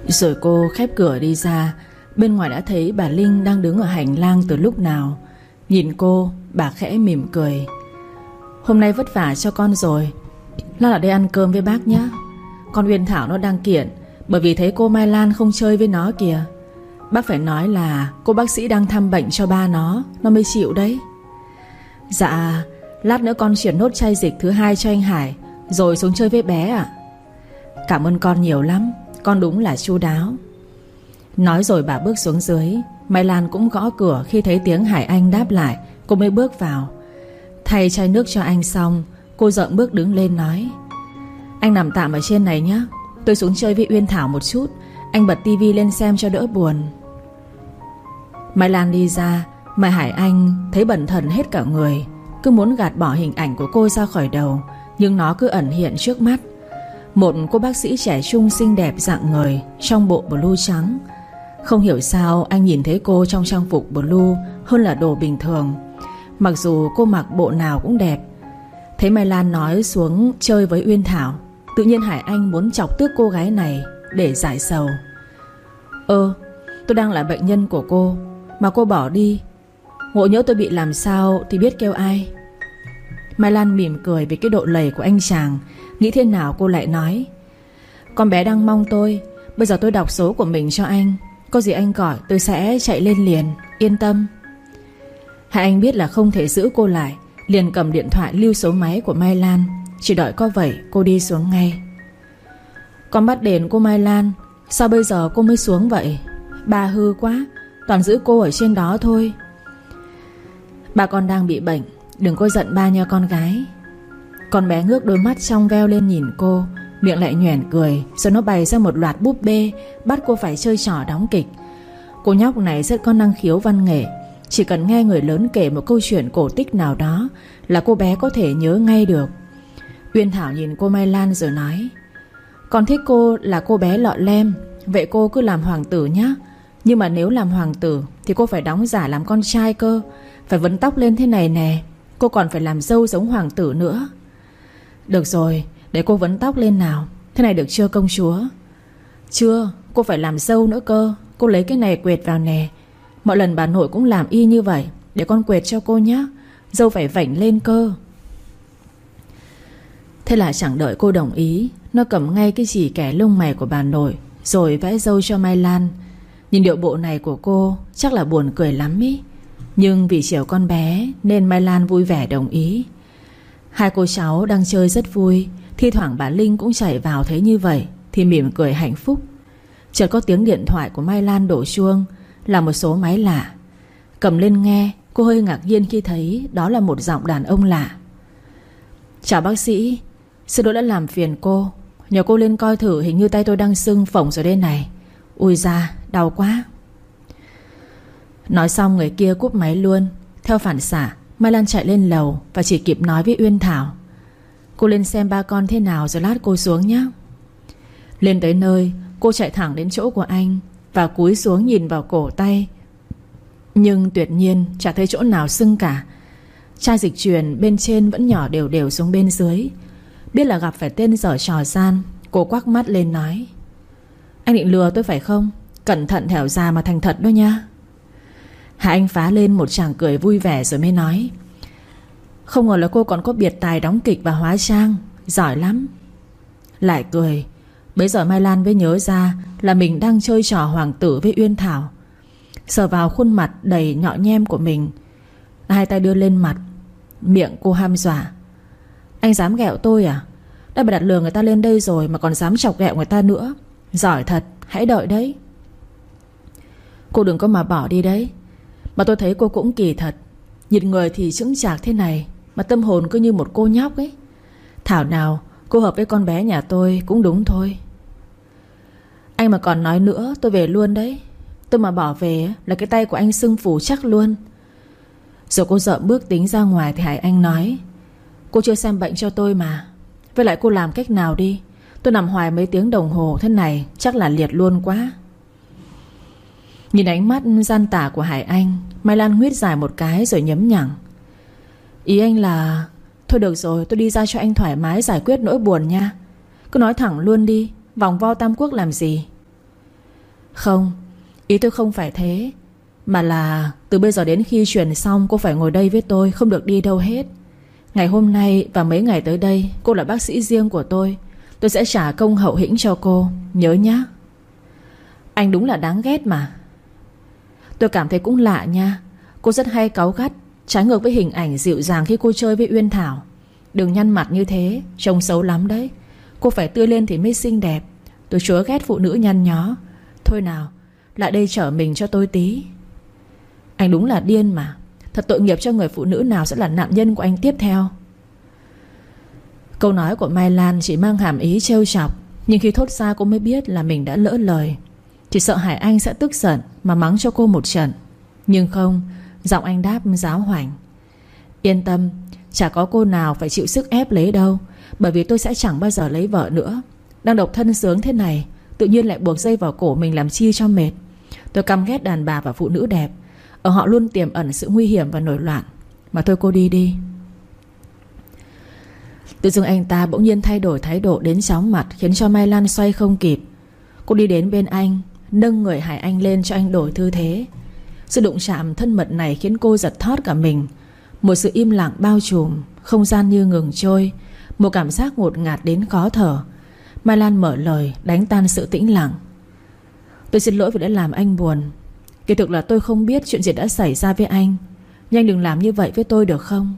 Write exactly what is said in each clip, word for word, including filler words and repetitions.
Rồi cô khép cửa đi ra. Bên ngoài đã thấy bà Linh đang đứng ở hành lang từ lúc nào. Nhìn cô, bà khẽ mỉm cười. Hôm nay vất vả cho con rồi, Lan ở đây ăn cơm với bác nhé. Con Uyên Thảo nó đang kiện bởi vì thấy cô Mai Lan không chơi với nó kìa. Bác phải nói là cô bác sĩ đang thăm bệnh cho ba nó, nó mới chịu đấy. Dạ, lát nữa con chuyển nốt chai dịch thứ hai cho anh Hải, rồi xuống chơi với bé ạ. Cảm ơn con nhiều lắm, con đúng là chu đáo. Nói rồi bà bước xuống dưới. Mai Lan cũng gõ cửa. Khi thấy tiếng Hải Anh đáp lại, cô mới bước vào. Thay chai nước cho anh xong, cô dợm bước đứng lên nói: Anh nằm tạm ở trên này nhé, tôi xuống chơi với Uyên Thảo một chút. Anh bật tivi lên xem cho đỡ buồn. Mai Lan đi ra mà Hải Anh thấy bần thần hết cả người. Cứ muốn gạt bỏ hình ảnh của cô ra khỏi đầu, nhưng nó cứ ẩn hiện trước mắt. Một cô bác sĩ trẻ trung xinh đẹp rạng ngời trong bộ blue trắng. Không hiểu sao anh nhìn thấy cô trong trang phục blue hơn là đồ bình thường, mặc dù cô mặc bộ nào cũng đẹp. Thấy Mai Lan nói xuống chơi với Uyên Thảo, tự nhiên Hải Anh muốn chọc tức cô gái này để giải sầu. Ơ, tôi đang là bệnh nhân của cô mà cô bỏ đi, ngộ nhỡ tôi bị làm sao thì biết kêu ai. Mai Lan mỉm cười vì cái độ lầy của anh chàng. Nghĩ thế nào cô lại nói: Con bé đang mong tôi. Bây giờ tôi đọc số của mình cho anh, có gì anh gọi tôi sẽ chạy lên liền, yên tâm. Hải Anh biết là không thể giữ cô lại, liền cầm điện thoại lưu số máy của Mai Lan. Chỉ đợi có vậy cô đi xuống ngay. Con bắt đền cô Mai Lan, sao bây giờ cô mới xuống vậy? Ba hư quá, toàn giữ cô ở trên đó thôi. Ba con đang bị bệnh, đừng có giận ba nha con gái. Con bé ngước đôi mắt trong veo lên nhìn cô, miệng lại nhoẻn cười. Rồi nó bày ra một loạt búp bê, bắt cô phải chơi trò đóng kịch. Cô nhóc này rất có năng khiếu văn nghệ. Chỉ cần nghe người lớn kể một câu chuyện cổ tích nào đó là cô bé có thể nhớ ngay được. Uyên Thảo nhìn cô Mai Lan rồi nói: Con thích cô là cô bé lọ lem, vậy cô cứ làm hoàng tử nhé. Nhưng mà nếu làm hoàng tử thì cô phải đóng giả làm con trai cơ, phải vấn tóc lên thế này nè. Cô còn phải làm dâu giống hoàng tử nữa. Được rồi, để cô vấn tóc lên nào. Thế này được chưa công chúa? Chưa, cô phải làm dâu nữa cơ. Cô lấy cái này quệt vào nè. Mọi lần bà nội cũng làm y như vậy. Để con quệt cho cô nhé. Dâu phải vảnh lên cơ. Thế là chẳng đợi cô đồng ý, nó cầm ngay cái chỉ kẻ lông mày của bà nội rồi vẽ dâu cho Mai Lan. Nhìn điệu bộ này của cô chắc là buồn cười lắm ý. Nhưng vì chiều con bé nên Mai Lan vui vẻ đồng ý. Hai cô cháu đang chơi rất vui. Thi thoảng bà Linh cũng chạy vào thấy như vậy thì mỉm cười hạnh phúc. Chợt có tiếng điện thoại của Mai Lan đổ chuông, là một số máy lạ. Cầm lên nghe, cô hơi ngạc nhiên khi thấy đó là một giọng đàn ông lạ. Chào bác sĩ, xin lỗi đã làm phiền cô. Nhờ cô lên coi thử, hình như tay tôi đang sưng phồng rồi đây này. Ui da, đau quá. Nói xong người kia cúp máy luôn. Theo phản xạ, Mai Lan chạy lên lầu và chỉ kịp nói với Uyên Thảo: Cô lên xem ba con thế nào rồi lát cô xuống nhé. Lên tới nơi, cô chạy thẳng đến chỗ của anh và cúi xuống nhìn vào cổ tay. Nhưng tuyệt nhiên chả thấy chỗ nào sưng cả. Chai dịch truyền bên trên vẫn nhỏ đều đều xuống bên dưới. Biết là gặp phải tên giở trò gian, cô quắc mắt lên nói: Anh định lừa tôi phải không? Cẩn thận thẻo già mà thành thật đó nha. Hà Anh phá lên một tràng cười vui vẻ rồi mới nói: Không ngờ là cô còn có biệt tài đóng kịch và hóa trang, giỏi lắm. Lại cười. Bấy giờ Mai Lan mới nhớ ra là mình đang chơi trò hoàng tử với Uyên Thảo. Sờ vào khuôn mặt đầy nhọ nhem của mình, hai tay đưa lên mặt, miệng cô ham dọa: Anh dám ghẹo tôi à? Đã phải đặt lừa người ta lên đây rồi mà còn dám chọc ghẹo người ta nữa. Giỏi thật, hãy đợi đấy. Cô đừng có mà bỏ đi đấy. Mà tôi thấy cô cũng kỳ thật. Nhìn người thì chững chạc thế này mà tâm hồn cứ như một cô nhóc ấy. Thảo nào cô hợp với con bé nhà tôi cũng đúng thôi. Anh mà còn nói nữa tôi về luôn đấy. Tôi mà bỏ về là cái tay của anh sưng phù chắc luôn. Rồi cô dợm bước tính ra ngoài thì Hải Anh nói: Cô chưa xem bệnh cho tôi mà. Với lại cô làm cách nào đi. Tôi nằm hoài mấy tiếng đồng hồ thế này chắc là liệt luôn quá. Nhìn ánh mắt gian tà của Hải Anh, Mai Lan nguyết dài một cái rồi nhấm nhẳng: Ý anh là... Thôi được rồi, tôi đi ra cho anh thoải mái giải quyết nỗi buồn nha. Cứ nói thẳng luôn đi, vòng vo tam quốc làm gì. Không, ý tôi không phải thế, mà là từ bây giờ đến khi chuyển xong cô phải ngồi đây với tôi, không được đi đâu hết. Ngày hôm nay và mấy ngày tới đây cô là bác sĩ riêng của tôi. Tôi sẽ trả công hậu hĩnh cho cô, nhớ nhá. Anh đúng là đáng ghét mà. Tôi cảm thấy cũng lạ nha. Cô rất hay cáu gắt, trái ngược với hình ảnh dịu dàng khi cô chơi với Uyên Thảo. Đừng nhăn mặt như thế, trông xấu lắm đấy. Cô phải tươi lên thì mới xinh đẹp. Tôi chúa ghét phụ nữ nhăn nhó. Thôi nào, lại đây chở mình cho tôi tí. Anh đúng là điên mà. Thật tội nghiệp cho người phụ nữ nào sẽ là nạn nhân của anh tiếp theo. Câu nói của Mai Lan chỉ mang hàm ý trêu chọc, nhưng khi thốt ra cô mới biết là mình đã lỡ lời. Chỉ sợ Hải Anh sẽ tức giận mà mắng cho cô một trận. Nhưng không, giọng anh đáp giáo hoành. Yên tâm, chả có cô nào phải chịu sức ép lấy đâu. Bởi vì tôi sẽ chẳng bao giờ lấy vợ nữa. Đang độc thân sướng thế này, tự nhiên lại buộc dây vào cổ mình làm chi cho mệt. Tôi căm ghét đàn bà và phụ nữ đẹp. Ở họ luôn tiềm ẩn sự nguy hiểm và nổi loạn. Mà thôi cô đi đi. Tự dưng anh ta bỗng nhiên thay đổi thái độ đến chóng mặt, khiến cho Mai Lan xoay không kịp. Cô đi đến bên anh, nâng người Hải Anh lên cho anh đổi tư thế. Sự đụng chạm thân mật này khiến cô giật thót cả mình. Một sự im lặng bao trùm, không gian như ngừng trôi. Một cảm giác ngột ngạt đến khó thở. Mai Lan mở lời đánh tan sự tĩnh lặng. Tôi xin lỗi vì đã làm anh buồn. Kỳ thực là tôi không biết chuyện gì đã xảy ra với anh. Nhưng anh đừng làm như vậy với tôi được không?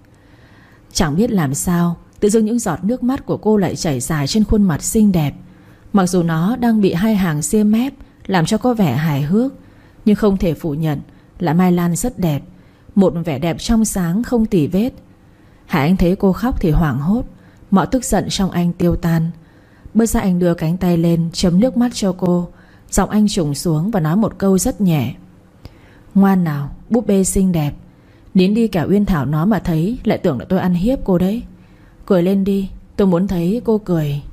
Chẳng biết làm sao, tự dưng những giọt nước mắt của cô lại chảy dài trên khuôn mặt xinh đẹp. Mặc dù nó đang bị hai hàng ria mép làm cho có vẻ hài hước, nhưng không thể phủ nhận là Mai Lan rất đẹp. Một vẻ đẹp trong sáng không tì vết. Hải Anh thấy cô khóc thì hoảng hốt. Mọi tức giận trong anh tiêu tan. Bước ra anh đưa cánh tay lên chấm nước mắt cho cô. Giọng anh trùng xuống và nói một câu rất nhẹ. Ngoan nào, búp bê xinh đẹp. Nín đi, kẻo Uyên Thảo nó mà thấy lại tưởng là tôi ăn hiếp cô đấy. Cười lên đi, tôi muốn thấy cô cười.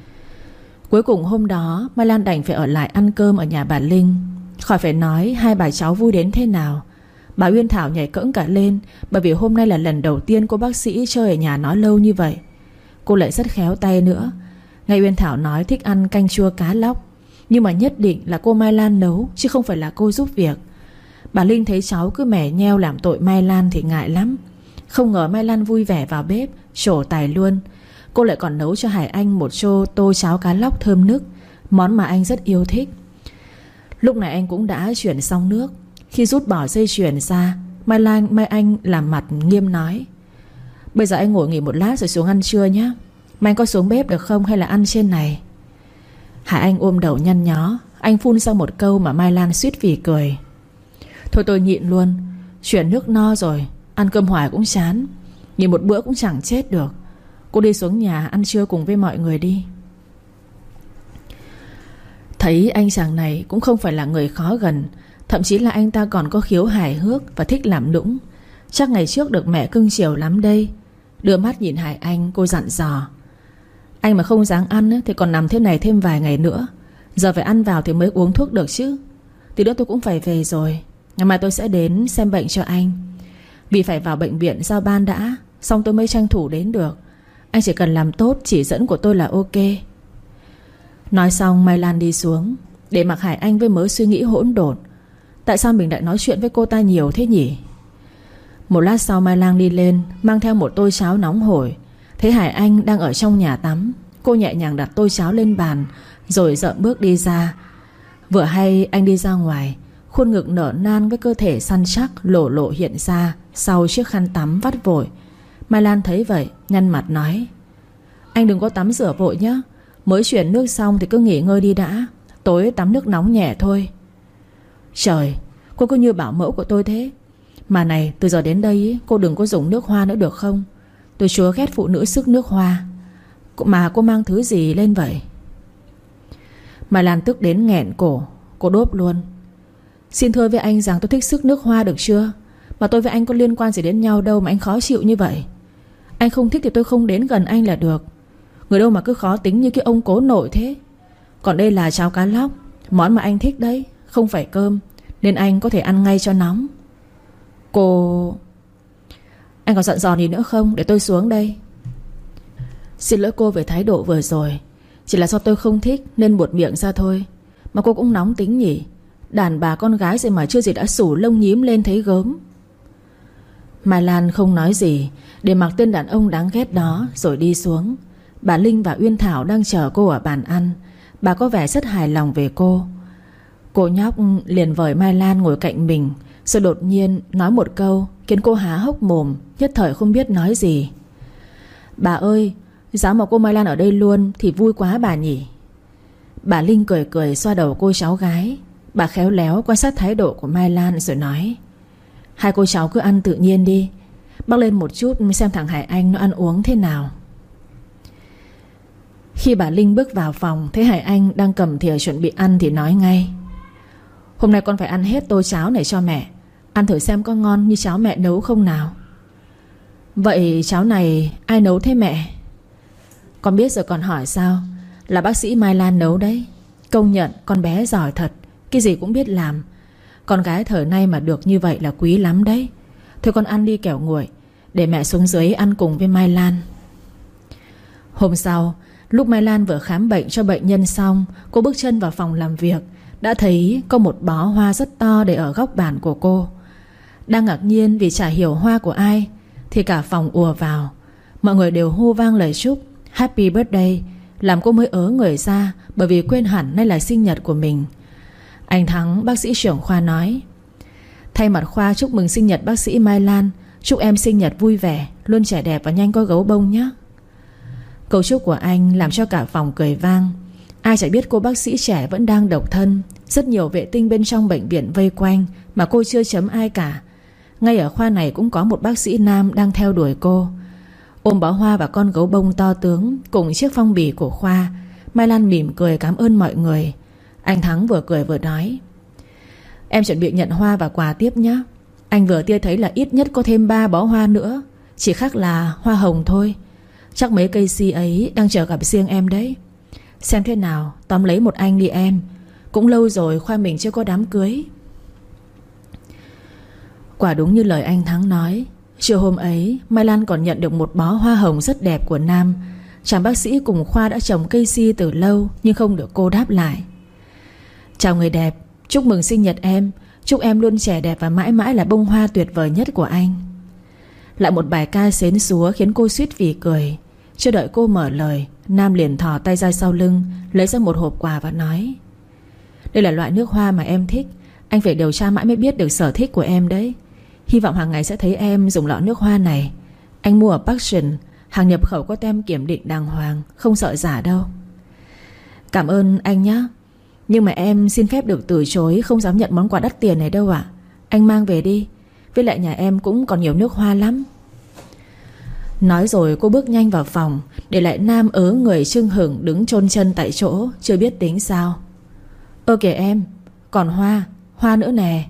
Cuối cùng hôm đó Mai Lan đành phải ở lại ăn cơm ở nhà bà Linh. Khỏi phải nói hai bà cháu vui đến thế nào. Bà Uyên Thảo nhảy cẫng cả lên, bởi vì hôm nay là lần đầu tiên cô bác sĩ chơi ở nhà nó lâu như vậy. Cô lại rất khéo tay nữa. Nghe Uyên Thảo nói thích ăn canh chua cá lóc, nhưng mà nhất định là cô Mai Lan nấu, chứ không phải là cô giúp việc. Bà Linh thấy cháu cứ mẻ nheo làm tội Mai Lan thì ngại lắm. Không ngờ Mai Lan vui vẻ vào bếp trổ tài luôn. Cô lại còn nấu cho Hải Anh một chô tô cháo cá lóc thơm nức, món mà anh rất yêu thích. Lúc này anh cũng đã chuyển xong nước. Khi rút bỏ dây chuyền ra, Mai Lan Mai Anh làm mặt nghiêm nói: Bây giờ anh ngồi nghỉ một lát rồi xuống ăn trưa nhé. Mai anh có xuống bếp được không hay là ăn trên này? Hải Anh ôm đầu nhăn nhó. Anh phun ra một câu mà Mai Lan suýt vì cười. Thôi tôi nhịn luôn. Chuyển nước no rồi, ăn cơm hoài cũng chán. Nhìn một bữa cũng chẳng chết được. Cô đi xuống nhà ăn trưa cùng với mọi người đi. Thấy anh chàng này cũng không phải là người khó gần. Thậm chí là anh ta còn có khiếu hài hước và thích làm nũng. Chắc ngày trước được mẹ cưng chiều lắm đây. Đưa mắt nhìn Hải Anh, cô dặn dò: Anh mà không dáng ăn thì còn nằm thế này thêm vài ngày nữa. Giờ phải ăn vào thì mới uống thuốc được chứ. Tí nữa tôi cũng phải về rồi. Ngày mai tôi sẽ đến xem bệnh cho anh. Vì phải vào bệnh viện giao ban đã, xong tôi mới tranh thủ đến được. Anh chỉ cần làm tốt chỉ dẫn của tôi là ok. Nói xong Mai Lan đi xuống, để mặc Hải Anh với mớ suy nghĩ hỗn độn. Tại sao mình lại nói chuyện với cô ta nhiều thế nhỉ? Một lát sau Mai Lan đi lên, mang theo một tô cháo nóng hổi. Thấy Hải Anh đang ở trong nhà tắm, cô nhẹ nhàng đặt tô cháo lên bàn, rồi dậm bước đi ra. Vừa hay anh đi ra ngoài, khuôn ngực nở nan với cơ thể săn chắc lổ lộ hiện ra sau chiếc khăn tắm vắt vội. Mai Lan thấy vậy nhăn mặt nói: Anh đừng có tắm rửa vội nhé. Mới chuyển nước xong thì cứ nghỉ ngơi đi đã. Tối tắm nước nóng nhẹ thôi. Trời, cô cứ như bảo mẫu của tôi thế. Mà này, từ giờ đến đây ý, cô đừng có dùng nước hoa nữa được không? Tôi chúa ghét phụ nữ sức nước hoa. Mà cô mang thứ gì lên vậy? Mai Lan tức đến nghẹn cổ. Cô đốp luôn: Xin thưa với anh rằng tôi thích sức nước hoa được chưa? Mà tôi với anh có liên quan gì đến nhau đâu mà anh khó chịu như vậy. Anh không thích thì tôi không đến gần anh là được. Người đâu mà cứ khó tính như cái ông cố nội thế. Còn đây là cháo cá lóc, món mà anh thích đấy, không phải cơm, nên anh có thể ăn ngay cho nóng. Cô... Anh còn dặn dò gì nữa không? Để tôi xuống đây. Xin lỗi cô về thái độ vừa rồi. Chỉ là do tôi không thích nên buột miệng ra thôi. Mà cô cũng nóng tính nhỉ. Đàn bà con gái rồi mà chưa gì đã sủ lông nhím lên thấy gớm. Mai Lan không nói gì, để mặc tên đàn ông đáng ghét đó rồi đi xuống. Bà Linh và Uyên Thảo đang chờ cô ở bàn ăn. Bà có vẻ rất hài lòng về cô. Cô nhóc liền vời Mai Lan ngồi cạnh mình, rồi đột nhiên nói một câu khiến cô há hốc mồm, nhất thời không biết nói gì. Bà ơi, dám mà cô Mai Lan ở đây luôn thì vui quá bà nhỉ. Bà Linh cười cười xoa đầu cô cháu gái. Bà khéo léo quan sát thái độ của Mai Lan rồi nói: Hai cô cháu cứ ăn tự nhiên đi, bác lên một chút xem thằng Hải Anh nó ăn uống thế nào. Khi bà Linh bước vào phòng, thấy Hải Anh đang cầm thìa chuẩn bị ăn thì nói ngay: Hôm nay con phải ăn hết tô cháo này cho mẹ. Ăn thử xem có ngon như cháo mẹ nấu không nào. Vậy cháo này ai nấu thế mẹ? Con biết rồi còn hỏi sao. Là bác sĩ Mai Lan nấu đấy. Công nhận con bé giỏi thật, cái gì cũng biết làm. Con gái thời nay mà được như vậy là quý lắm đấy. Thôi con ăn đi kẻo nguội. Để mẹ xuống dưới ăn cùng với Mai Lan. Hôm sau, lúc Mai Lan vừa khám bệnh cho bệnh nhân xong, cô bước chân vào phòng làm việc, đã thấy có một bó hoa rất to để ở góc bàn của cô. Đang ngạc nhiên vì chả hiểu hoa của ai, thì cả phòng ùa vào. Mọi người đều hô vang lời chúc Happy birthday, làm cô mới ớ người ra, bởi vì quên hẳn nay là sinh nhật của mình. Anh Thắng, bác sĩ trưởng khoa nói: Thay mặt khoa chúc mừng sinh nhật bác sĩ Mai Lan. Chúc em sinh nhật vui vẻ, luôn trẻ đẹp và nhanh có gấu bông nhé. Câu chúc của anh làm cho cả phòng cười vang. Ai chả biết cô bác sĩ trẻ vẫn đang độc thân. Rất nhiều vệ tinh bên trong bệnh viện vây quanh, mà cô chưa chấm ai cả. Ngay ở khoa này cũng có một bác sĩ nam đang theo đuổi cô. Ôm bó hoa và con gấu bông to tướng cùng chiếc phong bì của khoa, Mai Lan mỉm cười cảm ơn mọi người. Anh Thắng vừa cười vừa nói: Em chuẩn bị nhận hoa và quà tiếp nhé. Anh vừa tia thấy là ít nhất có thêm ba bó hoa nữa, chỉ khác là hoa hồng thôi. Chắc mấy cây si ấy đang chờ gặp riêng em đấy. Xem thế nào tóm lấy một anh đi em. Cũng lâu rồi khoa mình chưa có đám cưới. Quả đúng như lời anh Thắng nói. Chiều hôm ấy Mai Lan còn nhận được một bó hoa hồng rất đẹp của Nam. Chàng bác sĩ cùng khoa đã trồng cây si từ lâu, nhưng không được cô đáp lại. Chào người đẹp, chúc mừng sinh nhật em. Chúc em luôn trẻ đẹp và mãi mãi là bông hoa tuyệt vời nhất của anh. Lại một bài ca xến xúa khiến cô suýt vì cười. Chưa đợi cô mở lời, Nam liền thò tay ra sau lưng, lấy ra một hộp quà và nói: Đây là loại nước hoa mà em thích. Anh phải điều tra mãi mới biết được sở thích của em đấy. Hy vọng hàng ngày sẽ thấy em dùng lọ nước hoa này. Anh mua ở Passion, hàng nhập khẩu có tem kiểm định đàng hoàng, không sợ giả đâu. Cảm ơn anh nhé. Nhưng mà em xin phép được từ chối, không dám nhận món quà đắt tiền này đâu ạ. Anh mang về đi. Với lại nhà em cũng còn nhiều nước hoa lắm. Nói rồi cô bước nhanh vào phòng, để lại Nam ớ người chưng hửng đứng chôn chân tại chỗ, chưa biết tính sao. Ơ kìa em, còn hoa, hoa nữa nè.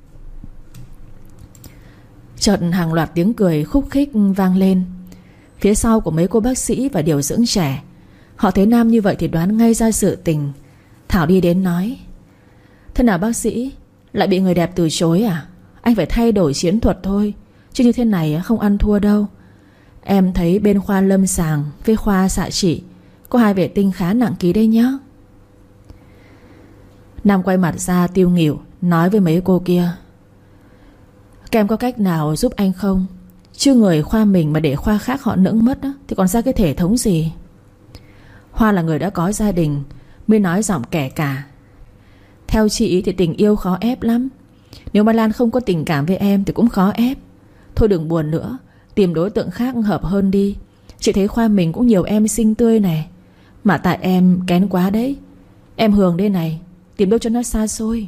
Chợt hàng loạt tiếng cười khúc khích vang lên phía sau của mấy cô bác sĩ và điều dưỡng trẻ. Họ thấy Nam như vậy thì đoán ngay ra sự tình. Thảo đi đến nói: Thế nào bác sĩ, lại bị người đẹp từ chối à? Anh phải thay đổi chiến thuật thôi, chứ như thế này không ăn thua đâu. Em thấy bên khoa lâm sàng với khoa xạ trị có hai vệ tinh khá nặng ký đây nhá. Nam quay mặt ra tiêu nghỉu, nói với mấy cô kia: Các em có cách nào giúp anh không? Chứ người khoa mình mà để khoa khác họ nẫng mất á, thì còn ra cái thể thống gì. Hoa là người đã có gia đình, mới nói giọng kẻ cả. Theo chị thì tình yêu khó ép lắm. Nếu Mai Lan không có tình cảm với em thì cũng khó ép. Thôi đừng buồn nữa, tìm đối tượng khác hợp hơn đi. Chị thấy khoa mình cũng nhiều em xinh tươi này. Mà tại em kén quá đấy. Em Hường đây này, tìm đâu cho nó xa xôi.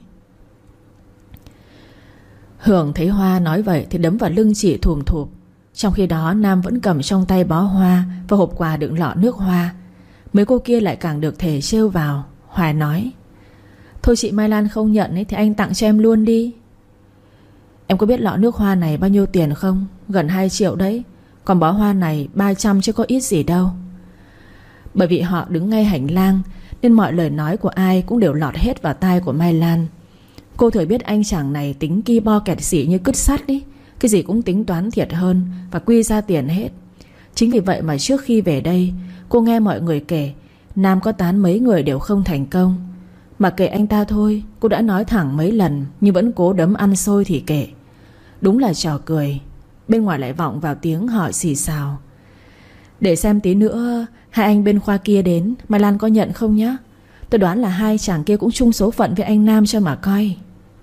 Hường thấy Hoa nói vậy thì đấm vào lưng chị thùm thụp. Trong khi đó Nam vẫn cầm trong tay bó hoa và hộp quà đựng lọ nước hoa. Mấy cô kia lại càng được thể trêu vào. Hoài nói: Thôi chị Mai Lan không nhận ấy, thì anh tặng cho em luôn đi. Em có biết lọ nước hoa này bao nhiêu tiền không? Gần hai triệu đấy. Còn bó hoa này ba trăm chứ có ít gì đâu. Bởi vì họ đứng ngay hành lang nên mọi lời nói của ai cũng đều lọt hết vào tai của Mai Lan. Cô thừa biết anh chàng này tính ki bo kẹt xỉ như cứt sắt ấy. Cái gì cũng tính toán thiệt hơn và quy ra tiền hết. Chính vì vậy mà trước khi về đây, cô nghe mọi người kể Nam có tán mấy người đều không thành công. Mà kệ anh ta thôi, cô đã nói thẳng mấy lần nhưng vẫn cố đấm ăn xôi thì kệ. Đúng là trò cười. Bên ngoài lại vọng vào tiếng hỏi xì xào. Để xem tí nữa hai anh bên khoa kia đến, Mai Lan có nhận không nhá. Tôi đoán là hai chàng kia cũng chung số phận với anh Nam cho mà coi.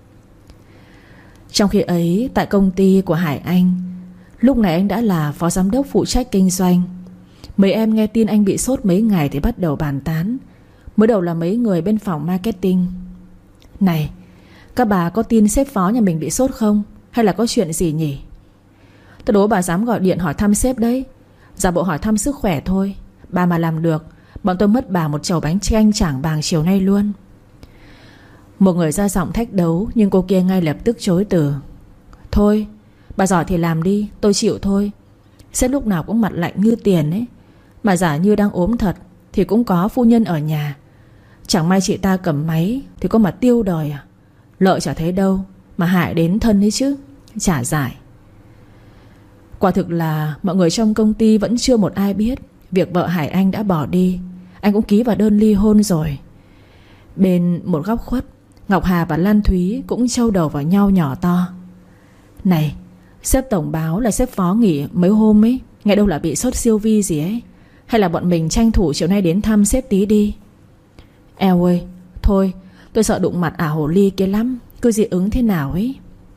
Trong khi ấy, tại công ty của Hải Anh, lúc này anh đã là phó giám đốc phụ trách kinh doanh. Mấy em nghe tin anh bị sốt mấy ngày thì bắt đầu bàn tán. Mới đầu là mấy người bên phòng marketing. Này, các bà có tin sếp phó nhà mình bị sốt không? Hay là có chuyện gì nhỉ? Tôi đố bà dám gọi điện hỏi thăm sếp đấy. Giả bộ hỏi thăm sức khỏe thôi. Bà mà làm được, bọn tôi mất bà một chầu bánh chanh chảng bàng chiều nay luôn. Một người ra giọng thách đấu, nhưng cô kia ngay lập tức chối từ. Thôi, bà giỏi thì làm đi, tôi chịu thôi. Sếp lúc nào cũng mặt lạnh như tiền ấy. Mà giả như đang ốm thật thì cũng có phu nhân ở nhà. Chẳng may chị ta cầm máy thì có mà tiêu đời à? Lợi chả thấy đâu mà hại đến thân ấy chứ. Chả giải. Quả thực là mọi người trong công ty vẫn chưa một ai biết việc vợ Hải Anh đã bỏ đi. Anh cũng ký vào đơn ly hôn rồi. Bên một góc khuất, Ngọc Hà và Lan Thúy cũng trâu đầu vào nhau nhỏ to. Này, sếp tổng báo là sếp phó nghỉ mấy hôm ấy. Nghe đâu là bị sốt siêu vi gì ấy. Hay là bọn mình tranh thủ chiều nay đến thăm sếp tí đi. Eo ơi, thôi, tôi sợ đụng mặt ả hồ ly kia lắm. Cứ dị ứng thế nào ấy.